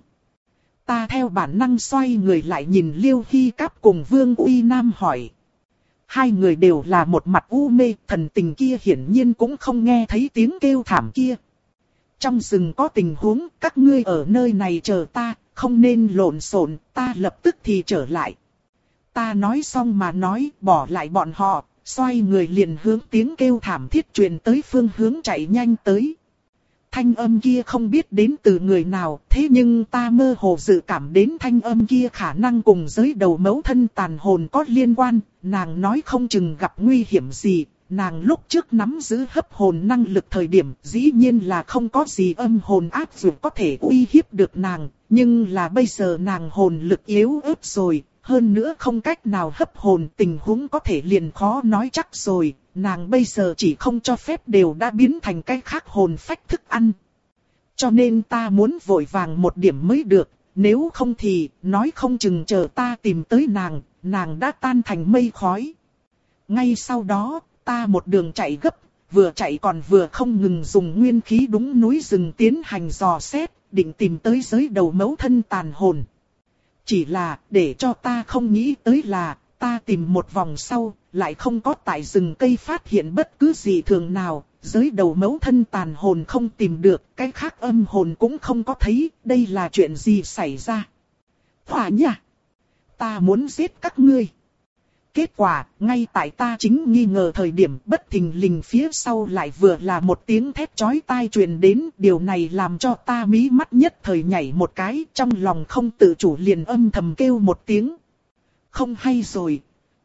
Ta theo bản năng xoay người lại nhìn Liêu Hy Cáp cùng Vương Uy Nam hỏi. Hai người đều là một mặt u mê, thần tình kia hiển nhiên cũng không nghe thấy tiếng kêu thảm kia. Trong rừng có tình huống, các ngươi ở nơi này chờ ta, không nên lộn xộn, ta lập tức thì trở lại. ta nói xong mà nói, bỏ lại bọn họ, xoay người liền hướng tiếng kêu thảm thiết truyền tới phương hướng chạy nhanh tới. Thanh âm kia không biết đến từ người nào, thế nhưng ta mơ hồ dự cảm đến thanh âm kia khả năng cùng giới đầu mẫu thân tàn hồn có liên quan, nàng nói không chừng gặp nguy hiểm gì, nàng lúc trước nắm giữ hấp hồn năng lực thời điểm dĩ nhiên là không có gì âm hồn áp dụng có thể uy hiếp được nàng, nhưng là bây giờ nàng hồn lực yếu ớt rồi, hơn nữa không cách nào hấp hồn, tình huống có thể liền khó nói chắc rồi. Nàng bây giờ chỉ không cho phép đều đã biến thành cái khác hồn phách thức ăn. Cho nên ta muốn vội vàng một điểm mới được, nếu không thì nói không chừng chờ ta tìm tới nàng, nàng đã tan thành mây khói. Ngay sau đó, ta một đường chạy gấp, vừa chạy còn vừa không ngừng dùng nguyên khí đúng núi rừng tiến hành dò xét, định tìm tới giới đầu mẫu thân tàn hồn. Chỉ là, để cho ta không nghĩ tới là, ta tìm một vòng sau, lại không có tại rừng cây phát hiện bất cứ gì thường nào, giới đầu mẫu thân tàn hồn không tìm được, cái khác âm hồn cũng không có thấy, đây là chuyện gì xảy ra. Hỏa nha! Ta muốn giết các ngươi. Kết quả, ngay tại ta chính nghi ngờ thời điểm bất thình lình phía sau lại vừa là một tiếng thét chói tai truyền đến, điều này làm cho ta mí mắt nhất thời nhảy một cái, trong lòng không tự chủ liền âm thầm kêu một tiếng. Không hay rồi.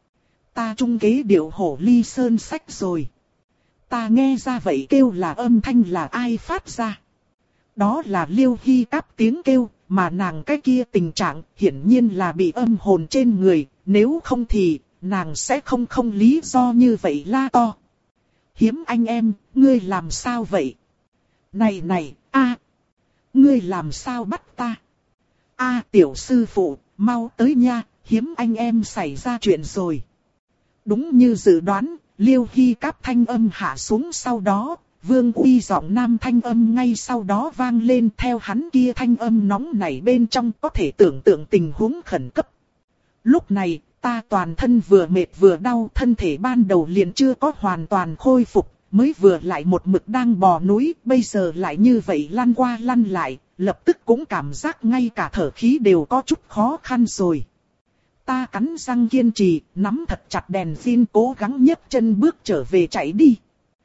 Ta trung kế điệu hổ ly sơn sách rồi. Ta nghe ra vậy kêu là âm thanh là ai phát ra. Đó là Liêu Hy Cáp tiếng kêu, mà nàng cái kia tình trạng hiển nhiên là bị âm hồn trên người, nếu không thì nàng sẽ không không lý do như vậy la to. Hiếm anh em, ngươi làm sao vậy? Này này, a, ngươi làm sao bắt ta? A tiểu sư phụ, mau tới nha, Hiếm anh em xảy ra chuyện rồi. Đúng như dự đoán, Liêu Hy Cáp thanh âm hạ xuống sau đó, Vương Uy giọng nam thanh âm ngay sau đó vang lên, theo hắn kia thanh âm nóng nảy bên trong có thể tưởng tượng tình huống khẩn cấp. Lúc này, ta toàn thân vừa mệt vừa đau, thân thể ban đầu liền chưa có hoàn toàn khôi phục, mới vừa lại một mực đang bò núi, bây giờ lại như vậy lăn qua lăn lại, lập tức cũng cảm giác ngay cả thở khí đều có chút khó khăn rồi. Ta cắn răng kiên trì, nắm thật chặt đèn pin cố gắng nhấc chân bước trở về chạy đi.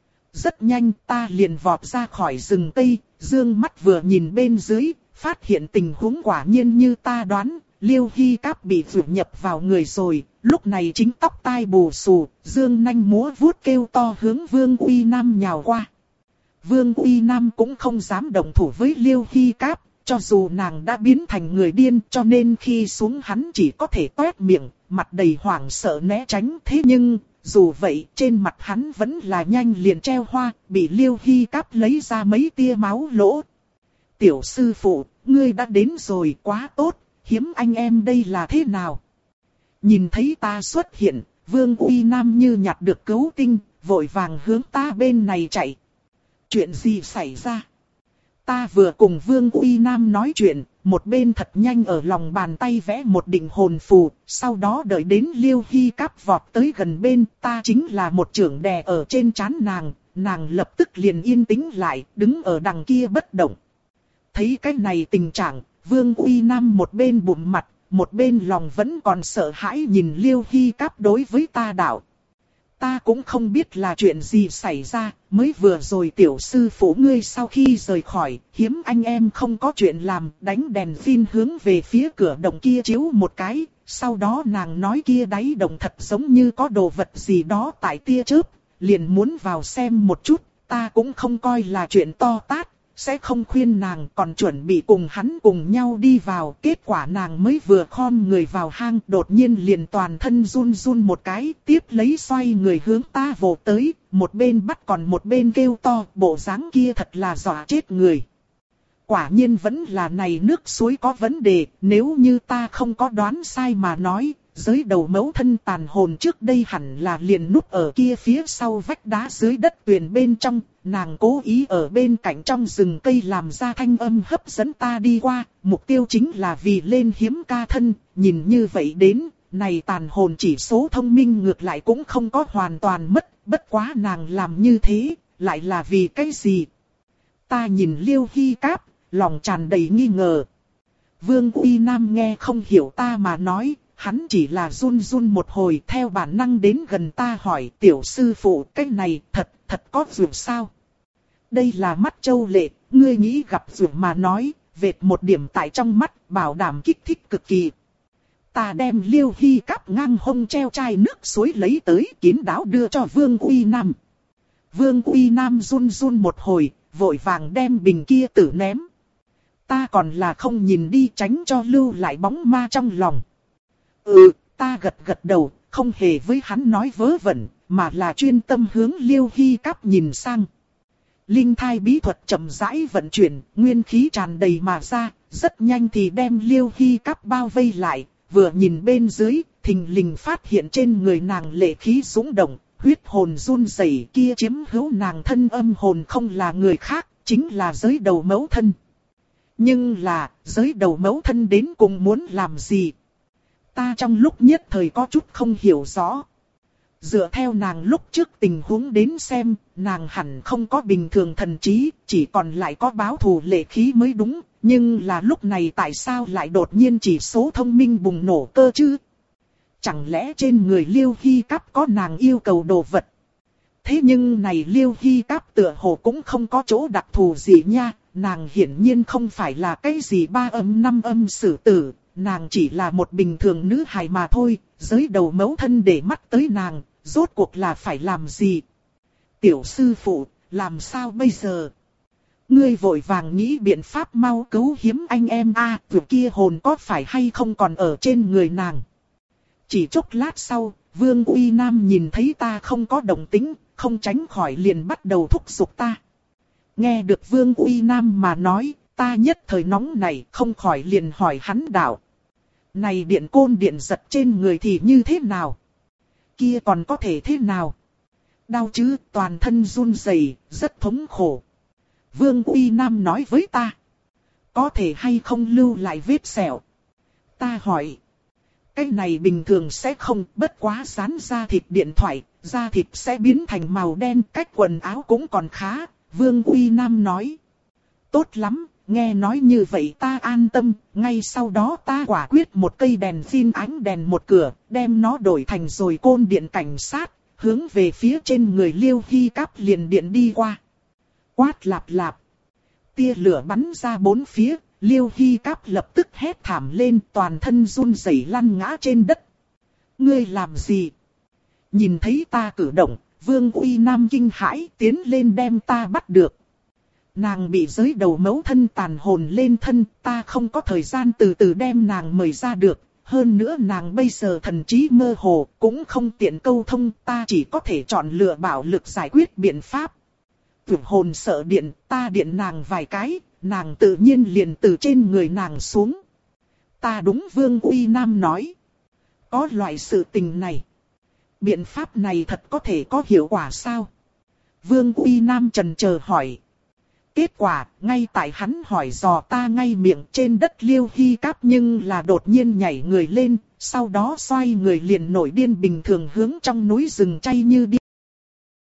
Rất nhanh ta liền vọt ra khỏi rừng cây, dương mắt vừa nhìn bên dưới, phát hiện tình huống quả nhiên như ta đoán, Liêu Hy Cáp bị vượt nhập vào người rồi, lúc này chính tóc tai bù xù, dương nanh múa vuốt kêu to hướng Vương Uy Nam nhào qua. Vương Uy Nam cũng không dám động thủ với Liêu Hy Cáp, cho dù nàng đã biến thành người điên cho nên khi xuống hắn chỉ có thể toét miệng, mặt đầy hoảng sợ né tránh. Thế nhưng, dù vậy trên mặt hắn vẫn là nhanh liền treo hoa, bị Liêu Hy Cáp lấy ra mấy tia máu lỗ. Tiểu sư phụ, ngươi đã đến rồi, quá tốt, Hiếm anh em đây là thế nào? Nhìn thấy ta xuất hiện, Vương Uy Nam như nhặt được cấu tinh, vội vàng hướng ta bên này chạy. Chuyện gì xảy ra? Ta vừa cùng Vương Uy Nam nói chuyện, một bên thật nhanh ở lòng bàn tay vẽ một định hồn phù, sau đó đợi đến Liêu Hy Cáp vọt tới gần bên, ta chính là một chưởng đè ở trên trán nàng, nàng lập tức liền yên tĩnh lại, đứng ở đằng kia bất động. Thấy cái này tình trạng, Vương Uy Nam một bên bụng mặt, một bên lòng vẫn còn sợ hãi nhìn Liêu Hy Cáp đối với ta đạo. Ta cũng không biết là chuyện gì xảy ra, mới vừa rồi tiểu sư phụ ngươi sau khi rời khỏi, Hiếm anh em không có chuyện làm, đánh đèn pin hướng về phía cửa động kia chiếu một cái, sau đó nàng nói kia đáy động thật giống như có đồ vật gì đó tại tia chớp, liền muốn vào xem một chút, ta cũng không coi là chuyện to tát, sẽ không khuyên nàng, còn chuẩn bị cùng hắn cùng nhau đi vào. Kết quả nàng mới vừa khom người vào hang, đột nhiên liền toàn thân run run một cái, tiếp lấy xoay người hướng ta vồ tới, một bên bắt còn một bên kêu to, bộ dáng kia thật là dọa chết người. Quả nhiên vẫn là này nước suối có vấn đề, nếu như ta không có đoán sai mà nói, giới đầu mẫu thân tàn hồn trước đây hẳn là liền núp ở kia phía sau vách đá dưới đất tuyền bên trong, nàng cố ý ở bên cạnh trong rừng cây làm ra thanh âm hấp dẫn ta đi qua, mục tiêu chính là vì lên Hiếm ca thân, nhìn như vậy đến, này tàn hồn chỉ số thông minh ngược lại cũng không có hoàn toàn mất, bất quá nàng làm như thế, lại là vì cái gì? Ta nhìn Liêu Hy Cáp, lòng tràn đầy nghi ngờ. Vương Uy Nam nghe không hiểu ta mà nói, hắn chỉ là run run một hồi theo bản năng đến gần ta hỏi tiểu sư phụ cái này thật, thật có dược sao? Đây là mắt châu lệ, ngươi nghĩ gặp dược mà nói, vệt một điểm tại trong mắt, bảo đảm kích thích cực kỳ. Ta đem Liêu Hy cắp ngang hông treo chai nước suối lấy tới kín đáo đưa cho Vương Uy Nam. Vương Uy Nam run run một hồi, vội vàng đem bình kia tử ném. Ta còn là không nhìn đi tránh cho lưu lại bóng ma trong lòng. Ừ, ta gật gật đầu, không hề với hắn nói vớ vẩn, mà là chuyên tâm hướng Liêu Hy cắp nhìn sang. Linh thai bí thuật chậm rãi vận chuyển, nguyên khí tràn đầy mà ra, rất nhanh thì đem Liêu Hy cắp bao vây lại, vừa nhìn bên dưới, thình lình phát hiện trên người nàng lệ khí dũng động, huyết hồn run rẩy kia chiếm hữu nàng thân âm hồn không là người khác, chính là giới đầu mẫu thân. Nhưng là, giới đầu mẫu thân đến cùng muốn làm gì? Ta trong lúc nhất thời có chút không hiểu rõ. Dựa theo nàng lúc trước tình huống đến xem, nàng hẳn không có bình thường thần trí, chỉ còn lại có báo thù lệ khí mới đúng. Nhưng là lúc này tại sao lại đột nhiên chỉ số thông minh bùng nổ cơ chứ? Chẳng lẽ trên người Liêu Hy cắp có nàng yêu cầu đồ vật? Thế nhưng này Liêu Hy cắp tựa hồ cũng không có chỗ đặc thù gì nha. Nàng hiển nhiên không phải là cái gì ba âm năm âm sử tử. Nàng chỉ là một bình thường nữ hài mà thôi. Giới đầu mẫu thân để mắt tới nàng, rốt cuộc là phải làm gì? Tiểu sư phụ, làm sao bây giờ? Ngươi vội vàng nghĩ biện pháp mau cứu hiếm anh em a, à, vừa kia hồn có phải hay không còn ở trên người nàng. Chỉ chốc lát sau, Vương Uy Nam nhìn thấy ta không có động tĩnh, không tránh khỏi liền bắt đầu thúc giục ta. Nghe được Vương Uy Nam mà nói, ta nhất thời nóng này không khỏi liền hỏi hắn đạo. Này điện côn điện giật trên người thì như thế nào? Kia còn có thể thế nào? Đau chứ, toàn thân run rẩy, rất thống khổ. Vương Uy Nam nói với ta. Có thể hay không lưu lại vết sẹo? Ta hỏi. Cái này bình thường sẽ không, bất quá dán da thịt điện thoại, da thịt sẽ biến thành màu đen, cách quần áo cũng còn khá. Vương Uy Nam nói. Tốt lắm, nghe nói như vậy ta an tâm, ngay sau đó ta quả quyết một cây đèn phin ánh đèn một cửa, đem nó đổi thành rồi côn điện cảnh sát, hướng về phía trên người Liêu Hy cắp liền điện đi qua. Quát lạp lạp. Tia lửa bắn ra bốn phía, Liêu Hy cắp lập tức hét thảm lên, toàn thân run rẩy lăn ngã trên đất. Ngươi làm gì? Nhìn thấy ta cử động, Vương Uy Nam kinh hãi tiến lên đem ta bắt được. Nàng bị giới đầu mẫu thân tàn hồn lên thân, ta không có thời gian từ từ đem nàng mời ra được. Hơn nữa nàng bây giờ thần trí mơ hồ, cũng không tiện câu thông, ta chỉ có thể chọn lựa bạo lực giải quyết biện pháp. Tưởng hồn sợ điện, ta điện nàng vài cái, nàng tự nhiên liền từ trên người nàng xuống. Ta đúng Vương Uy Nam nói. Có loại sự tình này. Biện pháp này thật có thể có hiệu quả sao? Vương Uy Nam trần chờ hỏi. Kết quả, ngay tại hắn hỏi dò ta ngay miệng trên đất Liêu Hy cắp nhưng là đột nhiên nhảy người lên, sau đó xoay người liền nổi điên bình thường hướng trong núi rừng chay như đi.